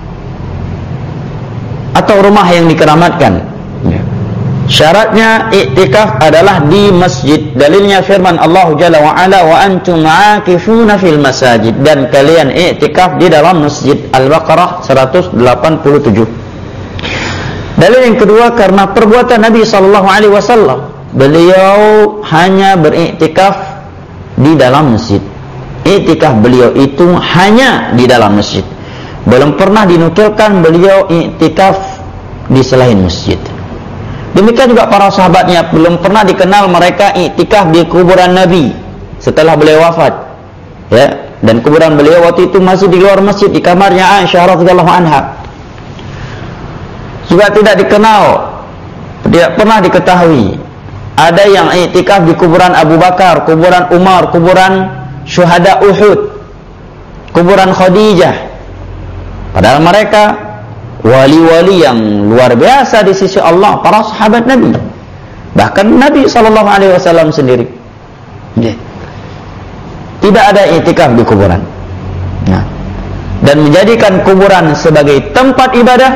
atau rumah yang dikeramatkan, ya. Syaratnya i'tikaf adalah di masjid. Dalilnya firman Allah Jalla wa Ala, wa antum aakifuna fil masajid, dan kalian i'tikaf di dalam masjid. Al-Baqarah seratus delapan puluh tujuh. Dalil yang kedua, karena perbuatan Nabi sallallahu alaihi wasallam, beliau hanya beriktikaf di dalam masjid. Iktikaf beliau itu hanya di dalam masjid. Belum pernah dinukilkan beliau iktikaf di selain masjid. Demikian juga para sahabatnya, belum pernah dikenal mereka iktikaf di kuburan Nabi setelah beliau wafat, ya. Dan kuburan beliau waktu itu masih di luar masjid, di kamarnya Aisyah radhiyallahu anha. Juga tidak dikenal, tidak pernah diketahui ada yang i'tikaf di kuburan Abu Bakar, kuburan Umar, kuburan syuhada Uhud, kuburan Khadijah. Padahal mereka wali-wali yang luar biasa di sisi Allah, para sahabat Nabi. Bahkan Nabi sallallahu alaihi wasallam sendiri, tidak ada i'tikaf di kuburan. Nah, dan menjadikan kuburan sebagai tempat ibadah,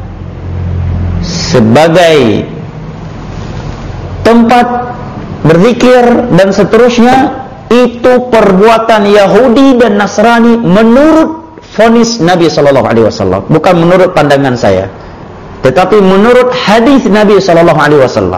sebagai tempat berzikir dan seterusnya, itu perbuatan Yahudi dan Nasrani menurut vonis Nabi Shallallahu Alaihi Wasallam, bukan menurut pandangan saya, tetapi menurut hadis Nabi Shallallahu Alaihi Wasallam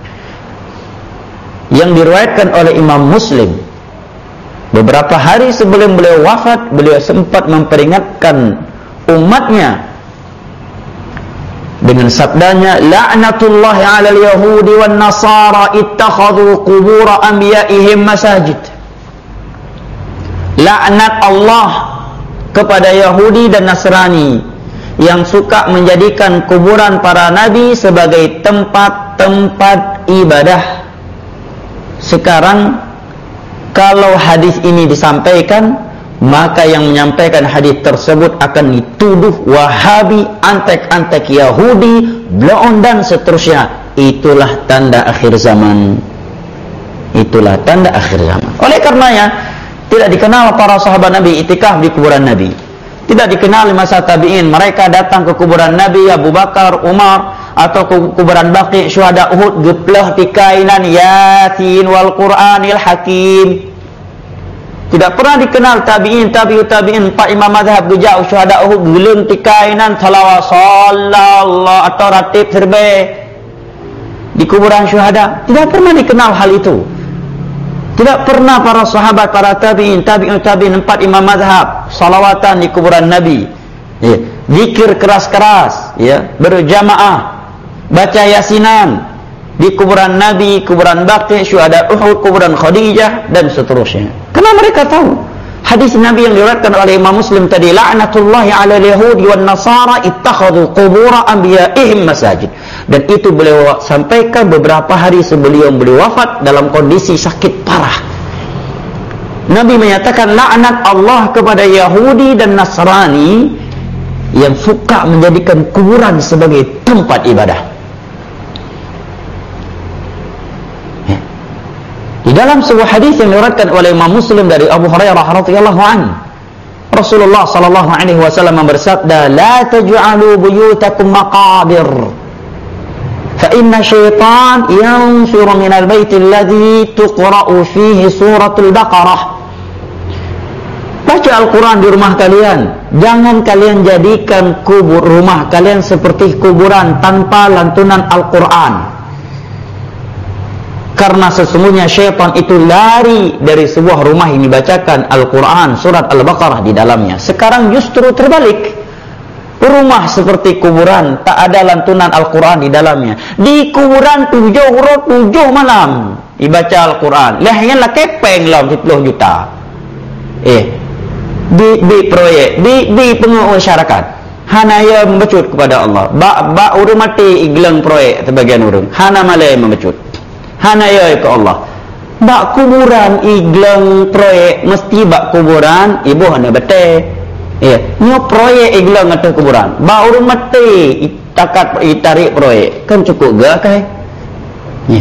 yang diriwayatkan oleh Imam Muslim. Beberapa hari sebelum beliau wafat, beliau sempat memperingatkan umatnya dengan sabdanya, la'natullahi 'alal yahudi wan nasara ittakhadhu qubur anbiya'ihim masajid. Laknat Allah kepada Yahudi dan Nasrani yang suka menjadikan kuburan para nabi sebagai tempat-tempat ibadah. Sekarang kalau hadis ini disampaikan, maka yang menyampaikan hadis tersebut akan dituduh Wahabi, antek-antek Yahudi, bloon dan seterusnya. Itulah tanda akhir zaman. Itulah tanda akhir zaman. Oleh karenanya, tidak dikenal para sahabat Nabi itikaf di kuburan Nabi. Tidak dikenal masa tabi'in mereka datang ke kuburan Nabi, Abu Bakar, Umar, atau ke kuburan Baqi, syuhada Uhud, geplah tikainan Yasin wal Qur'anil Hakim. Tidak pernah dikenal tabi'in, tabi'ut tabi'in, empat imam mazhab gejau syuhada Uhud, gelung tikainan salawat sallallahu atau ratib serbe di kuburan syuhada. Tidak pernah dikenal hal itu. Tidak pernah para sahabat, para tabi'in, tabi'ut tabi'in, empat imam mazhab salawatan di kuburan Nabi. Ya, zikir keras-keras, ya, berjamaah, baca yasinan di kuburan Nabi, kuburan Baqi, syuhada Uhud, kuburan Khadijah dan seterusnya. Karena mereka tahu hadis Nabi yang diriwayatkan oleh Imam Muslim tadi, la'natullahi 'alal yahudi wan nasara ittakhadhu qubur anbiya'ihim masajid. Dan itu beliau sampaikan beberapa hari sebelum beliau wafat dalam kondisi sakit parah. Nabi menyatakan laknat Allah kepada Yahudi dan Nasrani yang suka menjadikan kuburan sebagai tempat ibadah. Di dalam sebuah hadis yang diriwayatkan oleh Imam Muslim dari Abu Hurairah radhiyallahu anhu, Rasulullah sallallahu alaihi wasallam bersabda, "La taj'alu buyutakum maqabir, fa inna syaitan yanfiru minal baiti alladhi tuqra'u fihi suratul Baqarah." Baca Al-Quran di rumah kalian. Jangan kalian jadikan kubur rumah kalian seperti kuburan tanpa lantunan Al-Quran. Karena sesungguhnya syaitan itu lari dari sebuah rumah yang dibacakan Al-Quran, surat Al-Baqarah di dalamnya. Sekarang justru terbalik. Rumah seperti kuburan, tak ada lantunan Al-Quran di dalamnya. Di kuburan tujuh huruf tujuh malam dibaca Al-Quran. Lahnya lah kepeng lah sepuluh juta. Eh, di, di proyek, di, di pengusahakan. Hana ya membecut kepada Allah. Ba, ba urung mati iglang proyek sebagian urung. Hana malai membecut. Hana ya ke Allah. Bak kuburan iglang proyek mesti bak kuburan ibu hana bete. Ya, nyo proyek iglang atau kuburan. Ba urung mati takat tarik proyek kan cukup gak kai? Ya.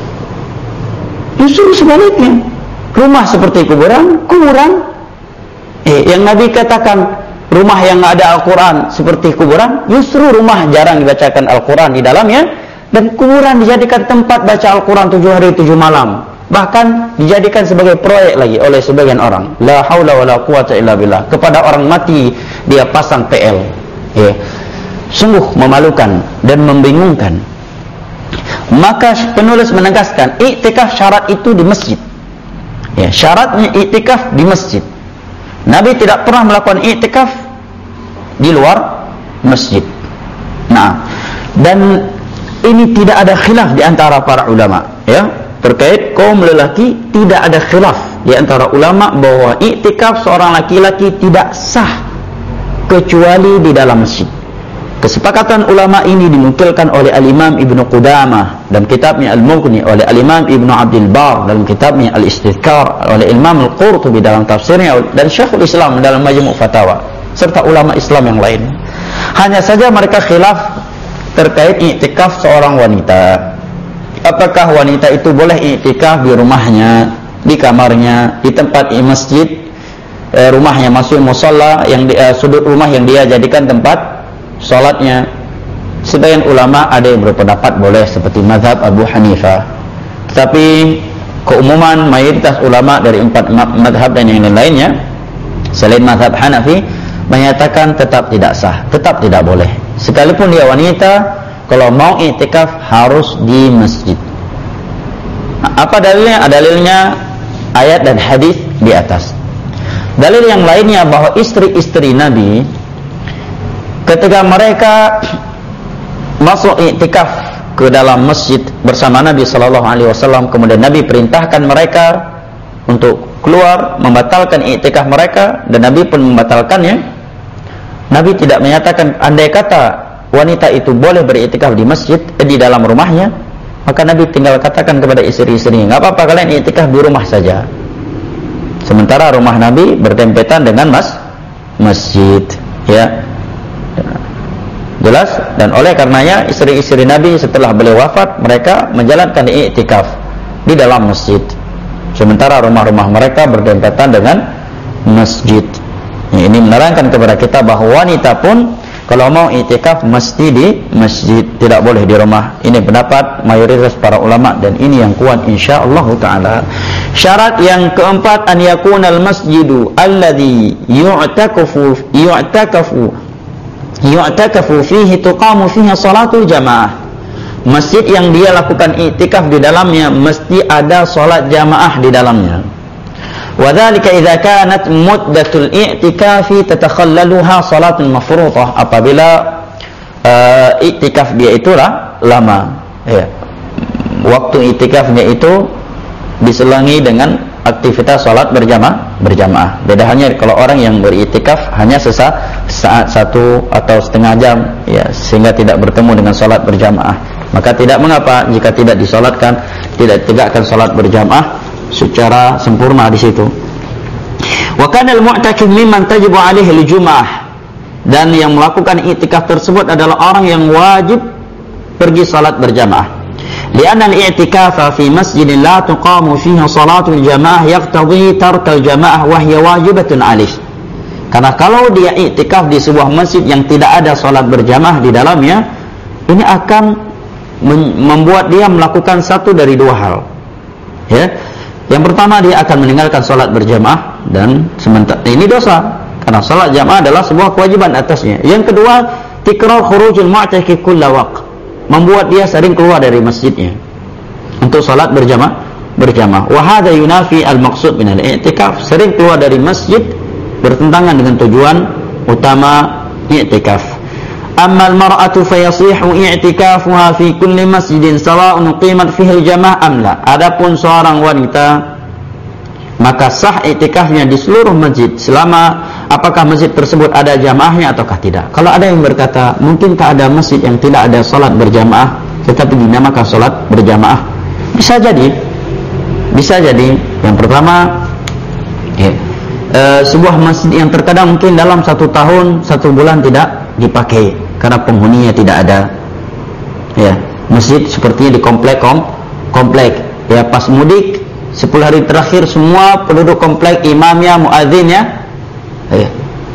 Justru sebaliknya. Rumah seperti kuburan, kuburan. Eh, yang Nabi katakan rumah yang ada Al-Quran seperti kuburan, justru rumah jarang dibacakan Al-Quran di dalamnya. Dan kuburan dijadikan tempat baca Al-Quran tujuh hari tujuh malam. Bahkan dijadikan sebagai proyek lagi oleh sebagian orang. La haula wa la quwata illa billah. Kepada orang mati dia pasang P L. Ya. Sungguh memalukan dan membingungkan. Maka penulis menegaskan iktikaf syarat itu di masjid. Ya, syaratnya iktikaf di masjid. Nabi tidak pernah melakukan iktikaf di luar masjid. Nah, dan ini tidak ada khilaf di antara para ulama, ya, terkait kaum lelaki. Tidak ada khilaf di antara ulama bahwa iktikaf seorang laki-laki tidak sah kecuali di dalam masjid. Kesepakatan ulama ini dinukilkan oleh Al-Imam Ibnu Qudamah dalam kitabnya Al-Mughni, oleh Al-Imam Ibnu Abdul Bar dalam kitabnya Al-Istidhkar, oleh Imam Al-Qurtubi dalam tafsirnya, dan Syekhul Islam dalam Majmu' Fatawa, serta ulama Islam yang lain. Hanya saja mereka khilaf terkait iktikaf seorang wanita. Apakah wanita itu boleh iktikaf di rumahnya, di kamarnya, di tempat di masjid, eh, rumahnya masuk musalla yang di, eh, sudut rumah yang dia jadikan tempat salatnya. Sebagian ulama ada yang berpendapat boleh seperti mazhab Abu Hanifah. Tetapi keumuman mayoritas ulama dari empat mazhab dan yang lainnya selain mazhab Hanafi menyatakan tetap tidak sah, tetap tidak boleh. Sekalipun dia wanita, kalau mau i'tikaf harus di masjid. Apa dalilnya? Dalilnya ayat dan hadis di atas. Dalil yang lainnya bahwa istri-istri Nabi ketika mereka masuk i'tikaf ke dalam masjid bersama Nabi sallallahu alaihi wasallam, kemudian Nabi perintahkan mereka untuk keluar membatalkan i'tikaf mereka, dan Nabi pun membatalkannya. Nabi tidak menyatakan andai kata wanita itu boleh beriktikaf di masjid, eh, di dalam rumahnya, maka Nabi tinggal katakan kepada istri-istrinya, nggak apa-apa kalian iktikaf di rumah saja. Sementara rumah Nabi berdempetan dengan mas masjid, ya. Jelas? Dan oleh karenanya istri-istri Nabi setelah beliau wafat, mereka menjalankan iktikaf di dalam masjid. Sementara rumah-rumah mereka berdempetan dengan masjid. Ini menerangkan kepada kita bahwa wanita pun kalau mau i'tikaf mesti di masjid, tidak boleh di rumah. Ini pendapat mayoritas para ulama dan ini yang kuat insyaallah taala. Syarat yang keempat, an yakunal masjidu alladhi yu'takafu yu'takafu yu'takafu fihi tuqamu fiha salatul jamaah. Masjid yang dia lakukan i'tikaf di dalamnya mesti ada salat jamaah di dalamnya. وذلك إذا كانت مدة الاعتكاف تتخللها صلاة مفروضة, apabila uh, i'tikaf dia itulah lama, ya. Waktu i'tikafnya itu diselangi dengan aktivitas salat berjamaah berjamaah. Beda halnya kalau orang yang beriktikaf hanya sesaat saat satu atau setengah jam, ya, sehingga tidak bertemu dengan salat berjamaah, maka tidak mengapa jika tidak disalatkan, tidak tegakkan salat berjamaah secara sempurna di situ. Wa kana al-mu'takif mimman tajibu alaihi al-jum'ah, dan yang melakukan i'tikaf tersebut adalah orang yang wajib pergi salat berjamaah. Lianna al-i'tikafa fi masjidin la tuqamu fihi salatul jamaah yaqtadhi tarkal jamaah wa hiya wajibatun alaihi. Karena kalau dia i'tikaf di sebuah masjid yang tidak ada salat berjamaah di dalamnya, ini akan membuat dia melakukan satu dari dua hal, ya. Yang pertama, dia akan meninggalkan salat berjamaah, dan sementara ini dosa karena salat jamaah adalah sebuah kewajiban atasnya. Yang kedua, tikrar khurujul mu'takif kulla waqt, membuat dia sering keluar dari masjidnya untuk salat berjamaah berjamaah. Wa hadha yunafi al-maqsud min al-i'tikaf, sering keluar dari masjid bertentangan dengan tujuan utama i'tikaf. Amma al-mar'atu fayasihu i'tikafuha fi kulli masjidin sawa'un qimat fihi al-jamaah am la. Adapun seorang wanita, maka sah i'tikafnya di seluruh masjid selama apakah masjid tersebut ada jamaahnya ataukah tidak. Kalau ada yang berkata, mungkinkah ada masjid yang tidak ada salat berjamaah tetapi dinamakan salat berjamaah? Bisa jadi. Bisa jadi. Yang pertama, ya, e, sebuah masjid yang terkadang mungkin dalam satu tahun, satu bulan tidak dipakai karena penghuninya tidak ada, ya. Masjid sepertinya di komplek kom, komplek ya, pas mudik sepuluh hari terakhir semua penduduk komplek, imamnya, muadzinnya, ya,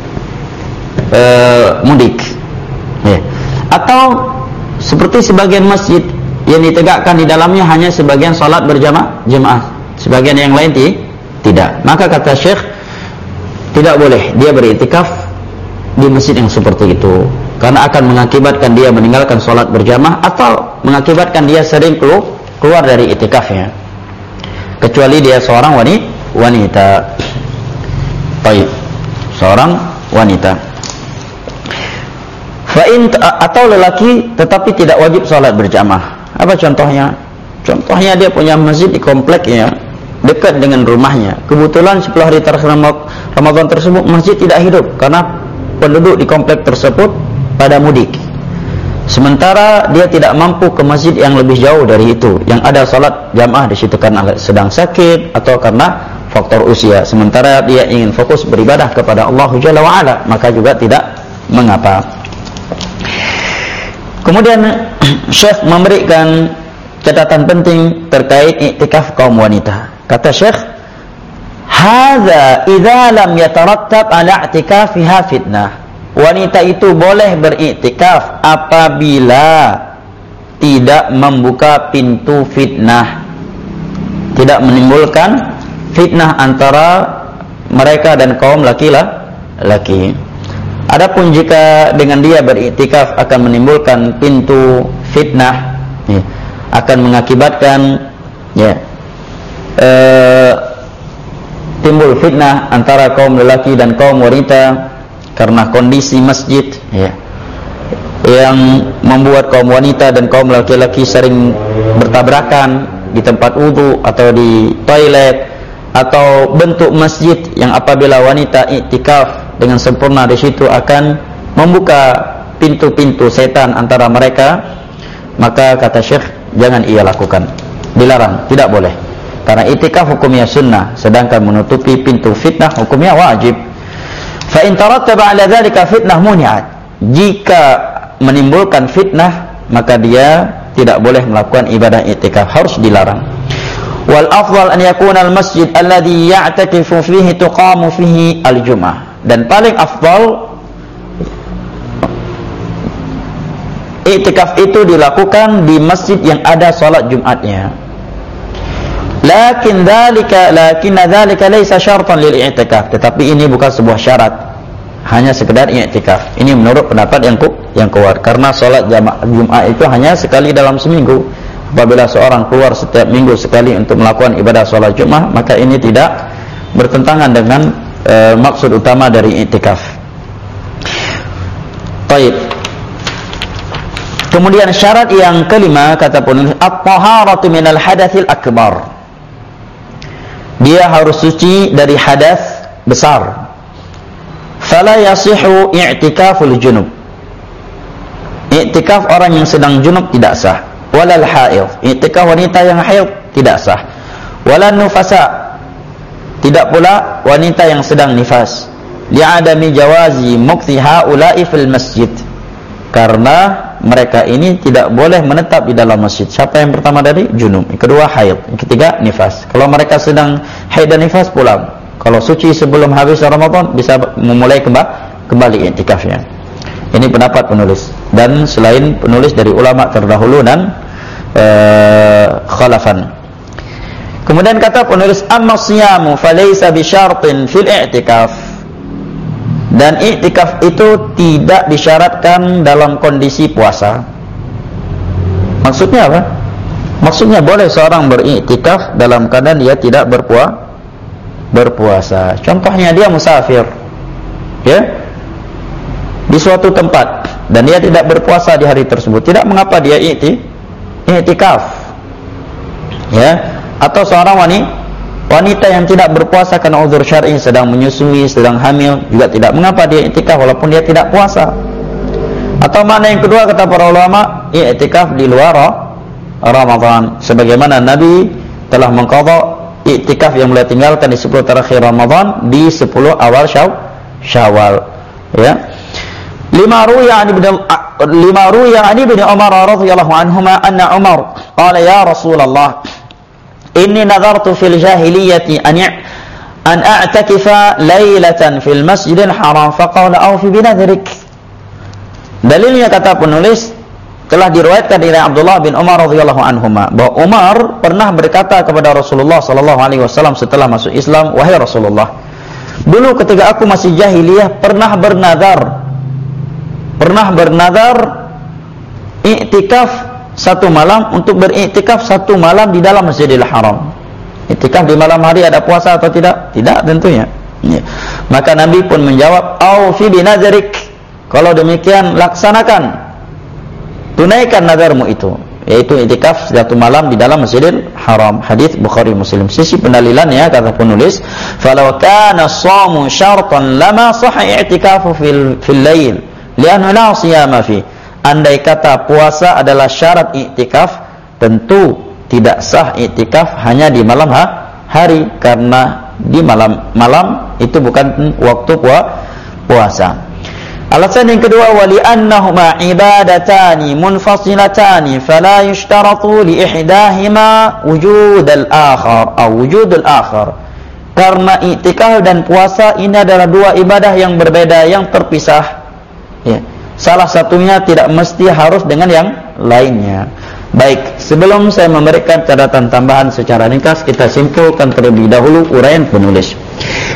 e, mudik, ya. Atau seperti sebagian masjid yang ditegakkan di dalamnya hanya sebagian salat berjamaah jemaah, sebagian yang lain tidak. Maka kata Syekh, tidak boleh dia beriktikaf di masjid yang seperti itu, karena akan mengakibatkan dia meninggalkan salat berjamaah atau mengakibatkan dia sering keluar dari iktikafnya, kecuali dia seorang wanita wanita baik seorang wanita fa'in, atau lelaki tetapi tidak wajib salat berjamaah. Apa contohnya? Contohnya dia punya masjid di kompleknya dekat dengan rumahnya, kebetulan sepuluh hari terakhir Ramadan tersebut masjid tidak hidup karena penduduk di komplek tersebut pada mudik. Sementara dia tidak mampu ke masjid yang lebih jauh dari itu, yang ada salat jamaah di situ karena sedang sakit atau karena faktor usia. Sementara dia ingin fokus beribadah kepada Allah Jalla wa Ala, maka juga tidak mengapa. Kemudian Syekh memberikan catatan penting terkait iktikaf kaum wanita. Kata Syekh, hadza idza lam yatarattab ala i'tikafiha fitnah. Wanita itu boleh beriktikaf apabila tidak membuka pintu fitnah, tidak menimbulkan fitnah antara mereka dan kaum laki-laki. Adapun jika dengan dia beriktikaf akan menimbulkan pintu fitnah, ya, akan mengakibatkan ya eh, timbul fitnah antara kaum lelaki dan kaum wanita karena kondisi masjid, ya, yang membuat kaum wanita dan kaum laki-laki sering bertabrakan di tempat wudu atau di toilet, atau bentuk masjid yang apabila wanita iktikaf dengan sempurna di situ akan membuka pintu-pintu setan antara mereka, maka kata Syekh jangan ia lakukan, dilarang, tidak boleh. Karena iktikaf hukumnya sunnah, sedangkan menutupi pintu fitnah hukumnya wajib. Fa in tarattaba 'ala dzalika fitnah muni'at. Jika menimbulkan fitnah, maka dia tidak boleh melakukan ibadah iktikaf, harus dilarang. Wal afdal an yakuna al masjid alladhi ya'takifu fihi tuqamu fihi al jum'ah. Dan paling afdal iktikaf itu dilakukan di masjid yang ada salat Jumatnya. Lakin dzalika lakinna dzalika laisa syartan lil i'tikaf, tetapi ini bukan sebuah syarat, hanya sekedar i'tikaf. Ini menurut pendapat yang ku, yang kuat, karena salat jamaah Jumat itu hanya sekali dalam seminggu. Apabila seorang keluar setiap minggu sekali untuk melakukan ibadah salat Jumat, maka ini tidak bertentangan dengan e, maksud utama dari i'tikaf. Baik. Kemudian syarat yang kelima kata penulis, at-taharatu minal hadatsil akbar. Dia harus suci dari hadas besar. Fala yasihu i'tikaful junub. I'tikaf orang yang sedang junub tidak sah. Walal haid, i'tikaf wanita yang haid tidak sah. Walan nufasa, tidak pula wanita yang sedang nifas. Li'adami jawazi mukthi haula'i fil masjid. Karena mereka ini tidak boleh menetap di dalam masjid. Siapa yang pertama tadi? Junub. Yang kedua haid. Yang ketiga nifas. Kalau mereka sedang haid dan nifas pulang. Kalau suci sebelum habis Ramadan bisa memulai kembali kembali i'tikafnya. Ini pendapat penulis. Dan selain penulis dari ulama terdahulu dan ee, khalafan. Kemudian kata penulis, amma siyamu falaysa bi syartin fil i'tikaf. Dan i'tikaf itu tidak disyaratkan dalam kondisi puasa. Maksudnya apa? Maksudnya boleh seorang beriktikaf dalam keadaan dia tidak berpuasa. Berpuasa. Contohnya dia musafir, ya, di suatu tempat dan dia tidak berpuasa di hari tersebut. Tidak mengapa dia i'tikaf, ya. Atau seorang wanita Wanita yang tidak berpuasa karena uzur syar'i, sedang menyusui, sedang hamil, juga tidak mengapa dia i'tikaf walaupun dia tidak puasa. Atau mana yang kedua kata para ulama, i'tikaf di luar Ramadan, sebagaimana Nabi telah mengqadha i'tikaf yang beliau tinggalkan di sepuluh terakhir Ramadan di sepuluh awal Syawal, ya. Lima ruya an ibn lima ruya an ibn Umar radhiyallahu anhuma anna Umar qala ya Rasulullah inni nadartu fil jahiliyati an an a'takifa lailatan fil masjidil haram faqala awfi binadrik. Dalilnya kata penulis telah diriwayatkan dari Abdullah bin Umar radhiyallahu anhuma bahwa Umar pernah berkata kepada Rasulullah sallallahu alaihi wasallam setelah masuk Islam, wahai Rasulullah, dulu ketika aku masih jahiliyah pernah bernadar pernah bernadar i'tikaf satu malam untuk beriktikaf satu malam di dalam Masjidil Haram. Iktikaf di malam hari ada puasa atau tidak? Tidak tentunya. Ya. Maka Nabi pun menjawab, "Aufi binadrik." Kalau demikian laksanakan, tunaikan nadarmu itu, yaitu iktikaf satu malam di dalam Masjidil Haram. Hadis Bukhari Muslim. Sisi pendalilannya kata penulis, "Falau kana shamu syartan lama sahha i'tikafu fil fil lail, li'anna la siyama fi." Andai kata puasa adalah syarat iktikaf, tentu tidak sah iktikaf hanya di malam hari, karena di malam malam itu bukan waktu puasa. Alasan yang kedua, wali annahuma ibadatani munfasilatani fala yushtaratu li ihdahima wujud al-akhar atau wujud al-akhar. Karena iktikaf dan puasa ini adalah dua ibadah yang berbeda, yang terpisah, ya. Salah satunya tidak mesti harus dengan yang lainnya. Baik, sebelum saya memberikan catatan tambahan secara ringkas, kita simpulkan terlebih dahulu uraian penulis.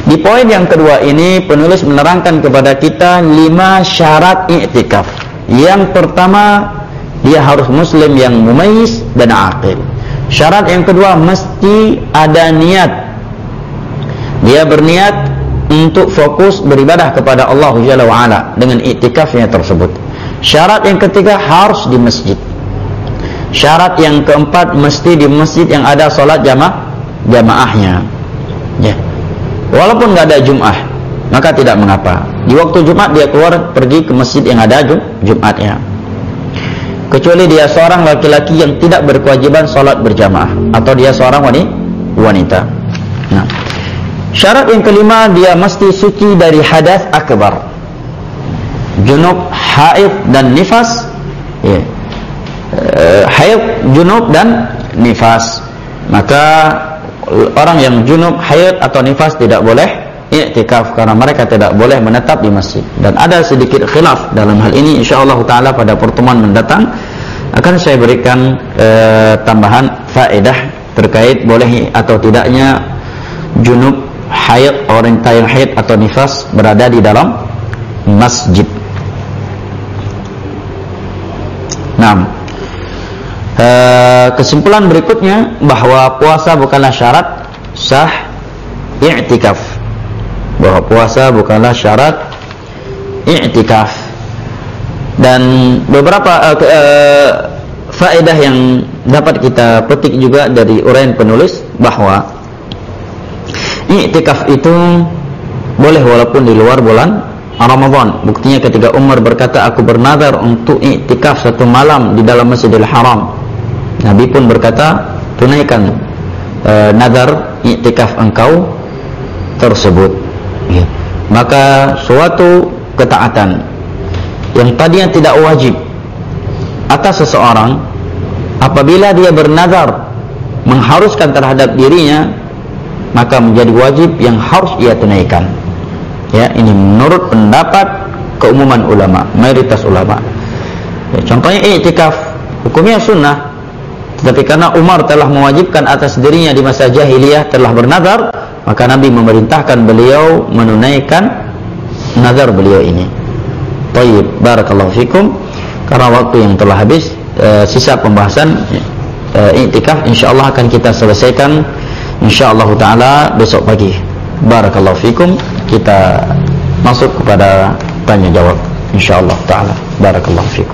Di poin yang kedua ini penulis menerangkan kepada kita lima syarat i'tikaf. Yang pertama, dia harus muslim yang mumayyiz dan aqil. Syarat yang kedua, mesti ada niat. Dia berniat untuk fokus beribadah kepada Allah Jalla wa Ala dengan i'tikafnya tersebut. Syarat yang ketiga, harus di masjid. Syarat yang keempat, mesti di masjid yang ada salat jamaah jamaahnya. Ya. Walaupun nggak ada Jum'ah, maka tidak mengapa. Di waktu Jumat dia keluar pergi ke masjid yang ada Jum Jumatnya. Kecuali dia seorang laki-laki yang tidak berkewajiban salat berjamaah atau dia seorang wanita. Nah, syarat yang kelima, dia mesti suci dari hadas akbar, junub, haid dan nifas. Ya. Uh, haid, junub dan nifas. Maka orang yang junub, haid atau nifas tidak boleh i'tikaf karena mereka tidak boleh menetap di masjid. Dan ada sedikit khilaf dalam hal ini, insyaallah taala pada pertemuan mendatang akan saya berikan uh, tambahan faedah terkait boleh atau tidaknya junub, haid, orang yang haid atau nifas berada di dalam masjid. Nah, Uh, kesimpulan berikutnya bahwa puasa bukanlah syarat sah i'tikaf. Bahwa puasa bukanlah syarat i'tikaf. Dan beberapa uh, uh, faedah yang dapat kita petik juga dari uraian penulis bahwa i'tikaf itu boleh walaupun di luar bulan Ramadan. Buktinya ketika Umar berkata, aku bernazar untuk i'tikaf satu malam di dalam Masjidil Haram, Nabi pun berkata, tunaikan e, nazar i'tikaf engkau tersebut. Ya. Maka suatu ketaatan yang tadinya tidak wajib atas seseorang, apabila dia bernazar mengharuskan terhadap dirinya, maka menjadi wajib yang harus ia tunaikan. Ya, ini menurut pendapat keumuman ulama, mayoritas ulama. Ya, contohnya i'tikaf, hukumnya sunnah. Tetapi karena Umar telah mewajibkan atas dirinya di masa jahiliyah, telah bernazar, maka Nabi memerintahkan beliau menunaikan nazar beliau ini. Tayyib, barakallahu fikum. Karena waktu yang telah habis, e, sisa pembahasan e, i'tikaf insyaallah akan kita selesaikan insyaallah taala besok pagi. Barakallahu fikum. Kita masuk kepada tanya jawab insyaallah taala. Barakallahu fikum.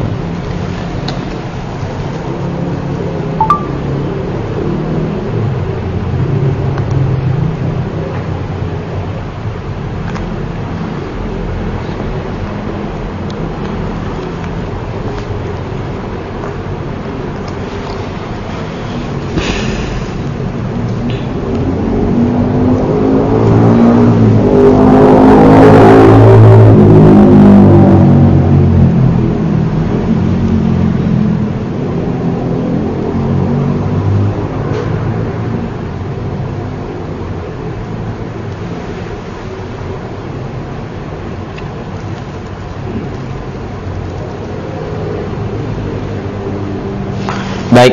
Baik,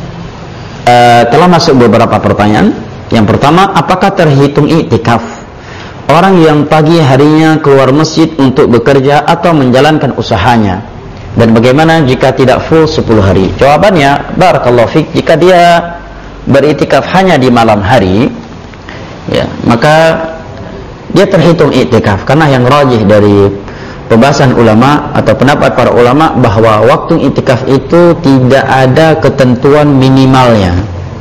uh, telah masuk beberapa pertanyaan. Yang pertama, apakah terhitung i'tikaf orang yang pagi harinya keluar masjid untuk bekerja atau menjalankan usahanya? Dan bagaimana jika tidak full sepuluh hari? Jawabannya, barakallahu fiik, jika dia beriktikaf hanya di malam hari, ya, maka dia terhitung i'tikaf. Karena yang rajih dari pembahasan ulama atau pendapat para ulama bahwa waktu i'tikaf itu tidak ada ketentuan minimalnya.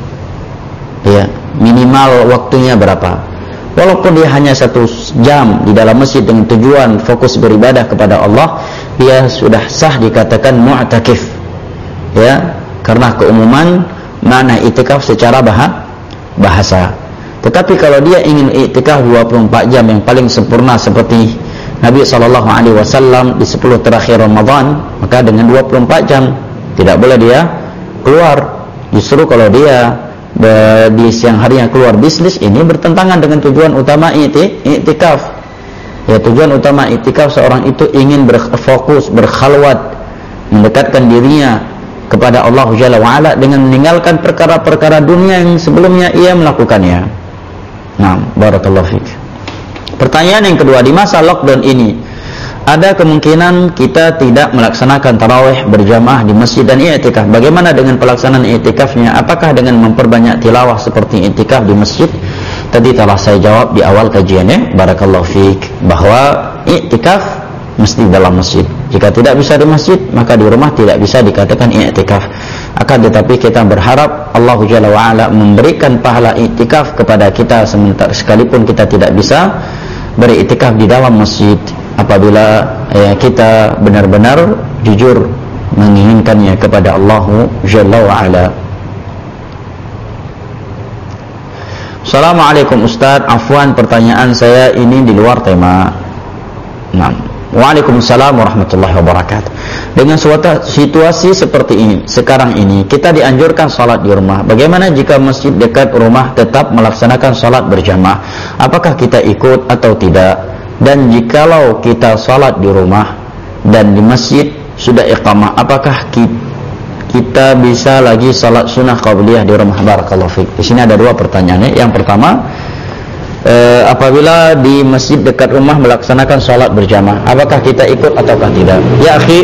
Ya, minimal waktunya berapa. Walaupun dia hanya satu jam di dalam masjid dengan tujuan fokus beribadah kepada Allah, dia sudah sah dikatakan mu'takif. Ya, karena keumuman makna i'tikaf secara bahasa. Tetapi kalau dia ingin i'tikaf dua puluh empat jam yang paling sempurna seperti Nabi shallallahu alaihi wasallam di sepuluh terakhir Ramadan, maka dengan dua puluh empat jam tidak boleh dia keluar. Justru kalau dia di siang harinya keluar bisnis, ini bertentangan dengan tujuan utama i'tikaf. Ya, tujuan utama i'tikaf seorang itu ingin berfokus, berkhalwat, mendekatkan dirinya kepada Allah Jalla wa Ala dengan meninggalkan perkara-perkara dunia yang sebelumnya ia melakukannya. Nah, barakallahu fiik. Pertanyaan yang kedua, di masa lockdown ini ada kemungkinan kita tidak melaksanakan tarawih berjamaah di masjid dan i'tikaf. Bagaimana dengan pelaksanaan i'tikafnya? Apakah dengan memperbanyak tilawah seperti i'tikaf di masjid? Tadi telah saya jawab di awal kajiannya, barakallahu fiik, bahwa i'tikaf mesti dalam masjid. Jika tidak bisa di masjid, maka di rumah tidak bisa dikatakan i'tikaf. Akan tetapi kita berharap Allah Jalla wa'ala memberikan pahala i'tikaf kepada kita sementara sekalipun kita tidak bisa beriktikaf di dalam masjid, apabila ya, kita benar-benar jujur menginginkannya kepada Allah Jalla wa'ala. Assalamualaikum Ustaz, afwan pertanyaan saya ini di luar tema. Nah, Waalaikumsalam warahmatullahi wabarakatuh. Dengan suatu situasi seperti ini sekarang ini, kita dianjurkan salat di rumah. Bagaimana jika masjid dekat rumah tetap melaksanakan salat berjamaah? Apakah kita ikut atau tidak? Dan jikalau kita salat di rumah dan di masjid sudah iqamah, apakah kita bisa lagi salat sunnah qabliyah di rumah? Barakallahu fiik. Di sini ada dua pertanyaannya. Yang pertama, Uh, apabila di masjid dekat rumah melaksanakan sholat berjamaah, apakah kita ikut ataukah tidak? Ya akhi,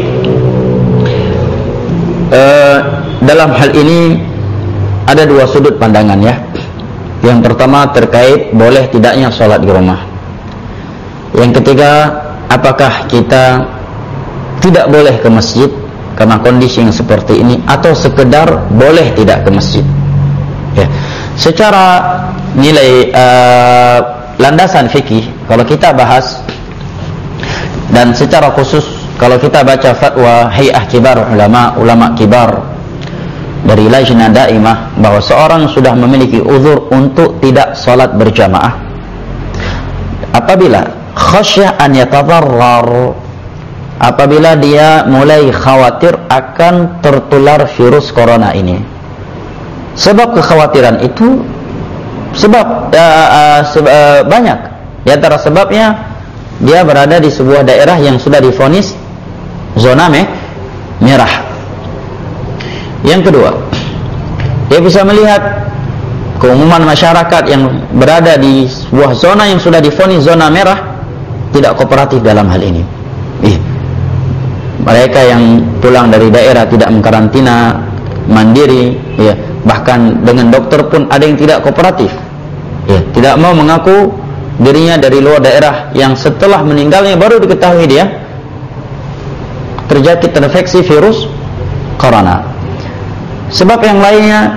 uh, dalam hal ini ada dua sudut pandangan ya. Yang pertama terkait boleh tidaknya sholat di rumah. Yang ketiga, apakah kita tidak boleh ke masjid karena kondisi yang seperti ini, atau sekedar boleh tidak ke masjid ya. Secara nilai uh, landasan fikih, kalau kita bahas, dan secara khusus kalau kita baca fatwa Hay'ah Kibar Ulama, ulama kibar dari Lajnah Daimah, bahwa seorang sudah memiliki uzur untuk tidak salat berjamaah apabila khasyah an yatadarrar, apabila dia mulai khawatir akan tertular virus corona ini. Sebab kekhawatiran itu sebab uh, uh, seba, uh, banyak. Di antara sebabnya, dia berada di sebuah daerah yang sudah divonis zona me merah. Yang kedua, dia bisa melihat keumuman masyarakat yang berada di sebuah zona yang sudah divonis zona merah tidak kooperatif dalam hal ini. Ih, mereka yang pulang dari daerah tidak mengkarantina mandiri, ya, bahkan dengan dokter pun ada yang tidak kooperatif, ya, tidak mau mengaku dirinya dari luar daerah, yang setelah meninggalnya baru diketahui dia terjadi terinfeksi virus corona. Sebab yang lainnya,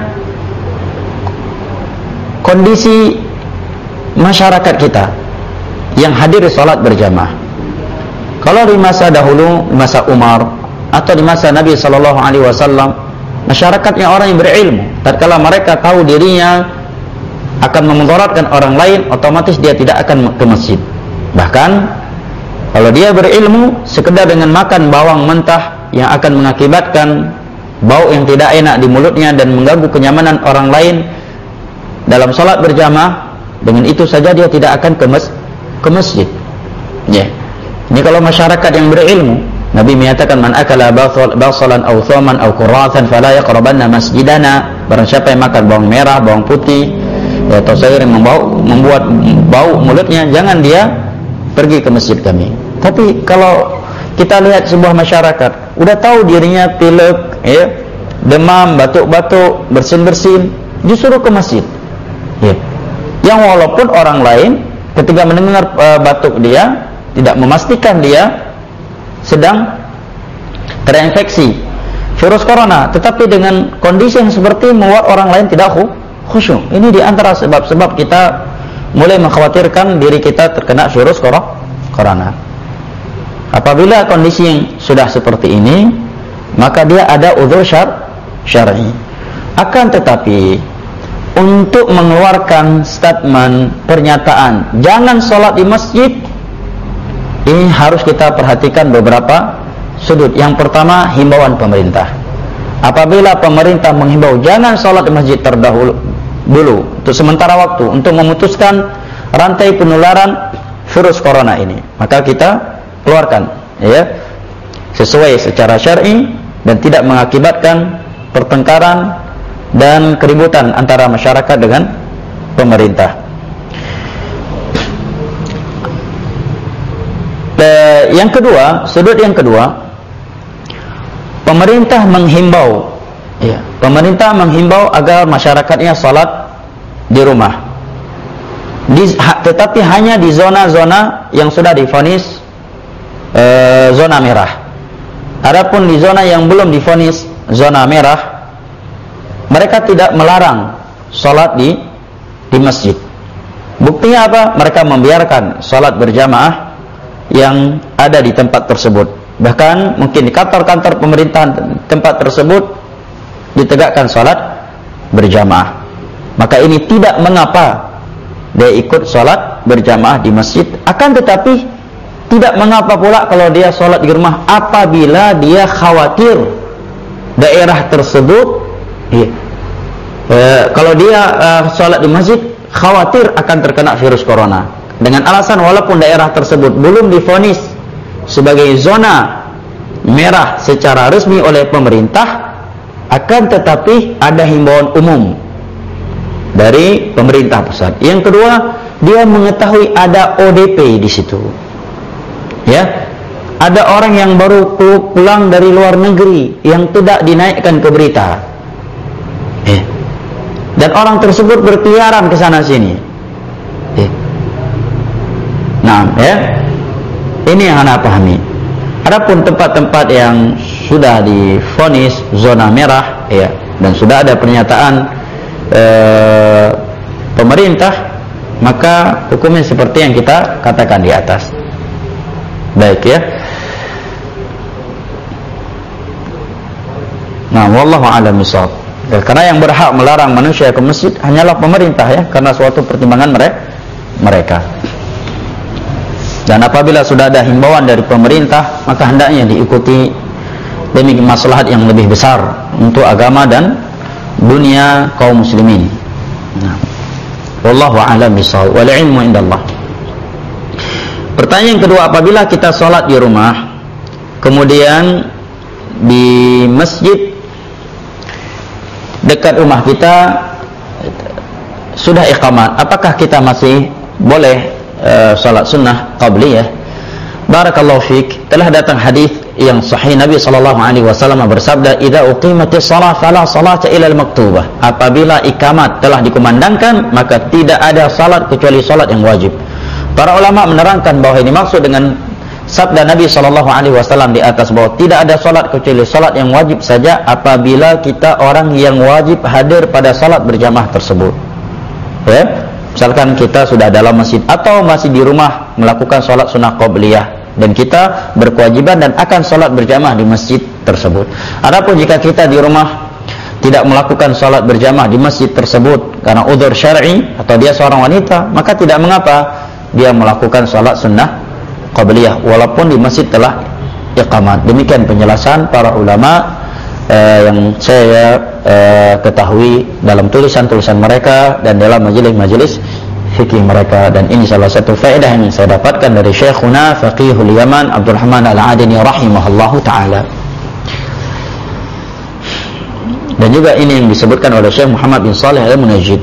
kondisi masyarakat kita yang hadir salat berjamaah. Kalau di masa dahulu, di masa Umar atau di masa Nabi sallallahu alaihi wasallam, masyarakatnya orang yang berilmu. Tatkala mereka tahu dirinya akan memudaratkan orang lain, otomatis dia tidak akan ke masjid. Bahkan kalau dia berilmu, sekedar dengan makan bawang mentah yang akan mengakibatkan bau yang tidak enak di mulutnya dan mengganggu kenyamanan orang lain dalam salat berjamaah, dengan itu saja dia tidak akan ke, mes ke masjid. Ya. Ini kalau masyarakat yang berilmu. Nabi menyatakan, man akala basalan aw thaman aw quratan fala yaqrabanna masjidana. Barang siapa yang makan bawang merah, bawang putih, ya, atau sayur yang membau, membuat bau mulutnya, jangan dia pergi ke masjid kami. Tapi kalau kita lihat sebuah masyarakat udah tahu dirinya pilek, ya, demam, batuk-batuk, bersin-bersin, disuruh ke masjid, ya. Yang walaupun orang lain ketika mendengar uh, batuk dia tidak memastikan dia sedang terinfeksi virus corona, tetapi dengan kondisi yang seperti membuat orang lain tidak khusyuk. Ini di antara sebab-sebab kita mulai mengkhawatirkan diri kita terkena virus corona. Apabila kondisi yang sudah seperti ini, maka dia ada uzur syar syar'i. Akan tetapi untuk mengeluarkan statement, pernyataan jangan sholat di masjid, ini harus kita perhatikan beberapa sudut. Yang pertama, himbauan pemerintah. Apabila pemerintah menghimbau jangan sholat di masjid terdahulu dulu untuk sementara waktu untuk memutuskan rantai penularan virus corona ini, maka kita keluarkan, ya, sesuai secara syar'i dan tidak mengakibatkan pertengkaran dan keributan antara masyarakat dengan pemerintah. E, yang kedua, sudut yang kedua, pemerintah menghimbau, ya, pemerintah menghimbau agar masyarakatnya salat di rumah. Di, ha, tetapi hanya di zona-zona yang sudah divonis e, zona merah. Adapun di zona yang belum divonis zona merah, mereka tidak melarang salat di di masjid. Buktinya apa? Mereka membiarkan salat berjamaah yang ada di tempat tersebut. Bahkan mungkin di kantor-kantor pemerintahan tempat tersebut ditegakkan salat berjamaah. Maka ini tidak mengapa dia ikut sholat berjamaah di masjid. Akan tetapi tidak mengapa pula kalau dia sholat di rumah apabila dia khawatir daerah tersebut, iya, e, kalau dia e, sholat di masjid khawatir akan terkena virus corona, dengan alasan walaupun daerah tersebut belum divonis sebagai zona merah secara resmi oleh pemerintah, akan tetapi ada himbauan umum dari pemerintah pusat. Yang kedua, dia mengetahui ada O D P di situ. Ya, ada orang yang baru pulang dari luar negeri yang tidak dinaikkan ke berita. Ya. Dan orang tersebut berkeliaran ke sana sini. Ya. Nah, ya. Ini yang Anda pahami. Adapun tempat-tempat yang sudah divonis zona merah, ya, dan sudah ada pernyataan E, pemerintah, maka hukumnya seperti yang kita katakan di atas. Baik, ya. Nah, wallahu a'lam bishawab. Karena yang berhak melarang manusia ke masjid hanyalah pemerintah, ya, karena suatu pertimbangan mereka. Dan apabila sudah ada himbauan dari pemerintah, maka hendaknya diikuti demi maslahat yang lebih besar untuk agama dan dunia kaum muslimin. Nah, wallahu a'lam bishawab. Wal ilmu indallah. Pertanyaan kedua, apabila kita sholat di rumah, kemudian di masjid dekat rumah kita sudah iqamat, apakah kita masih boleh uh, sholat sunnah qabliyah? Barakallahu fiik. Telah datang hadis yang sahih, Nabi sallallahu alaihi wasallam bersabda, "Idza uqimatis shalah fala salata illa al-maktubah." Apabila ikamat telah dikumandangkan, maka tidak ada salat kecuali salat yang wajib. Para ulama menerangkan bahwa ini maksud dengan sabda Nabi sallallahu alaihi wasallam di atas bahwa tidak ada salat kecuali salat yang wajib saja apabila kita orang yang wajib hadir pada salat berjamaah tersebut. Ya, misalkan kita sudah dalam masjid atau masih di rumah melakukan salat sunnah qabliyah, dan kita berkewajiban dan akan sholat berjamaah di masjid tersebut. Adapun jika kita di rumah tidak melakukan sholat berjamaah di masjid tersebut karena udzur syar'i atau dia seorang wanita, maka tidak mengapa dia melakukan sholat sunnah qabliyah walaupun di masjid telah iqamat. Demikian penjelasan para ulama eh, yang saya eh, ketahui dalam tulisan-tulisan mereka dan dalam majelis-majelis fikih mereka. Dan ini salah satu faedah yang saya dapatkan dari Syekhuna Faqihul Yaman Abdul Rahman Al-Adini rahimahullahu ta'ala. Dan juga ini yang disebutkan oleh Syekh Muhammad bin Salih Al-Munajjid.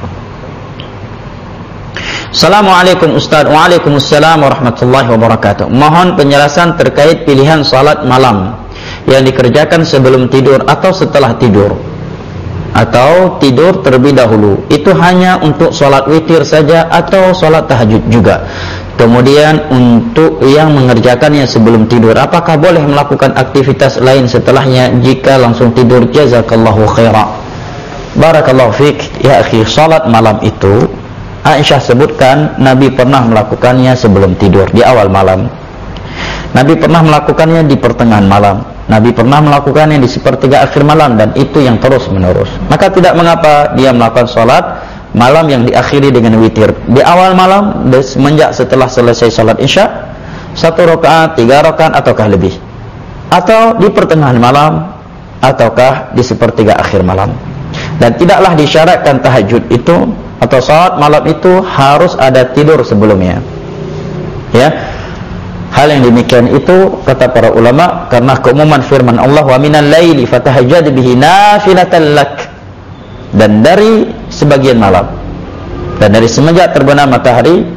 Assalamualaikum Ustaz. Waalaikumsalam warahmatullahi wabarakatuh. Mohon penjelasan terkait pilihan salat malam yang dikerjakan sebelum tidur atau setelah tidur, atau tidur terlebih dahulu. Itu hanya untuk sholat witir saja atau sholat tahajud juga? Kemudian untuk yang mengerjakannya sebelum tidur, apakah boleh melakukan aktivitas lain setelahnya jika langsung tidur? Jazakallahu khaira. Barakallahu fiik. Ya akhi, sholat malam itu Aisyah sebutkan Nabi pernah melakukannya sebelum tidur, di awal malam. Nabi pernah melakukannya di pertengahan malam. Nabi pernah melakukannya di sepertiga akhir malam, dan itu yang terus menerus. Maka tidak mengapa dia melakukan sholat malam yang diakhiri dengan witir di awal malam, semenjak setelah selesai sholat isya, satu rakaat, tiga rakaat, ataukah lebih, atau di pertengahan malam, ataukah di sepertiga akhir malam. Dan tidaklah disyaratkan tahajud itu atau sholat malam itu harus ada tidur sebelumnya, ya. Hal yang demikian itu kata para ulama karena keumuman firman Allah, wa minal laili fatahajjad bihi nafilatan lak, dan dari sebagian malam, dan dari semenjak terbenam matahari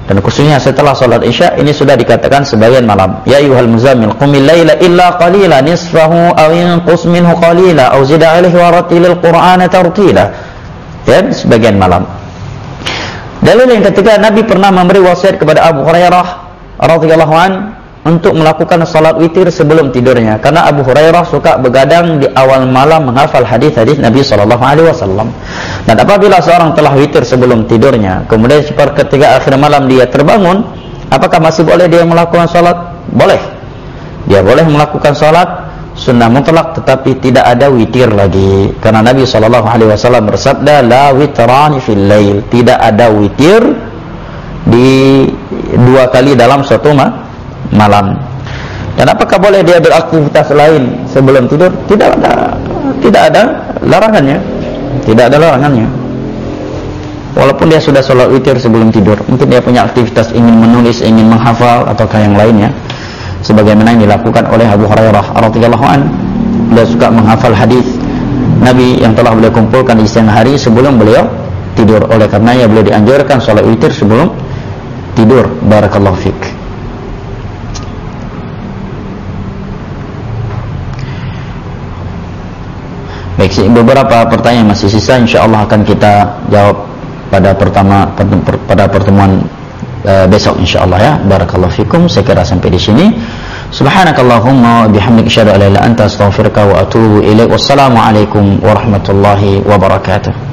Dan khususnya setelah salat Isya ini sudah dikatakan sebagian malam. Ya ayyuhal muzammil qumil laila illa qalila nisfahu aw inqus minhu qalila aw zid 'alaihi wa rattilil qur'ana tartila. Ya, sebagian malam. Dalil yang ketiga, Nabi pernah memberi wasiat kepada Abu Hurairah radhiyallahu an untuk melakukan salat witir sebelum tidurnya, karena Abu Hurairah suka begadang di awal malam menghafal hadis-hadis Nabi sallallahu alaihi wasallam. Dan apabila seorang telah witir sebelum tidurnya, kemudian ketika akhir malam dia terbangun, apakah masih boleh dia melakukan salat? Boleh. Dia boleh melakukan salat sunnah mutlak, tetapi tidak ada witir lagi, karena Nabi sallallahu alaihi wasallam bersabda, la witrani fil lail, tidak ada witir di dua kali dalam satu ma malam. Dan apakah boleh dia beraktivitas lain sebelum tidur? Tidak ada, tidak ada larangannya, tidak ada larangannya. Walaupun dia sudah sholat witir sebelum tidur, mungkin dia punya aktivitas ingin menulis, ingin menghafal ataukah yang lainnya, sebagaimana yang dilakukan oleh Abu Hurairah radhiyallahu an. Beliau suka menghafal hadis Nabi yang telah beliau kumpulkan di siang hari sebelum beliau tidur. Oleh karenanya beliau dianjurkan sholat witir sebelum tidur. Barakallahu fiik. Baik, beberapa pertanyaan masih sisa, insyaallah akan kita jawab pada pertama pada pertemuan uh, besok insyaallah ya. Barakallahu fikum. Saya kira sampai di sini. Subhanakallahumma wa bihamdika asyhadu an la ilaha illa anta astaghfiruka wa atubu ilaik. Wassalamu alaikum warahmatullahi wabarakatuh.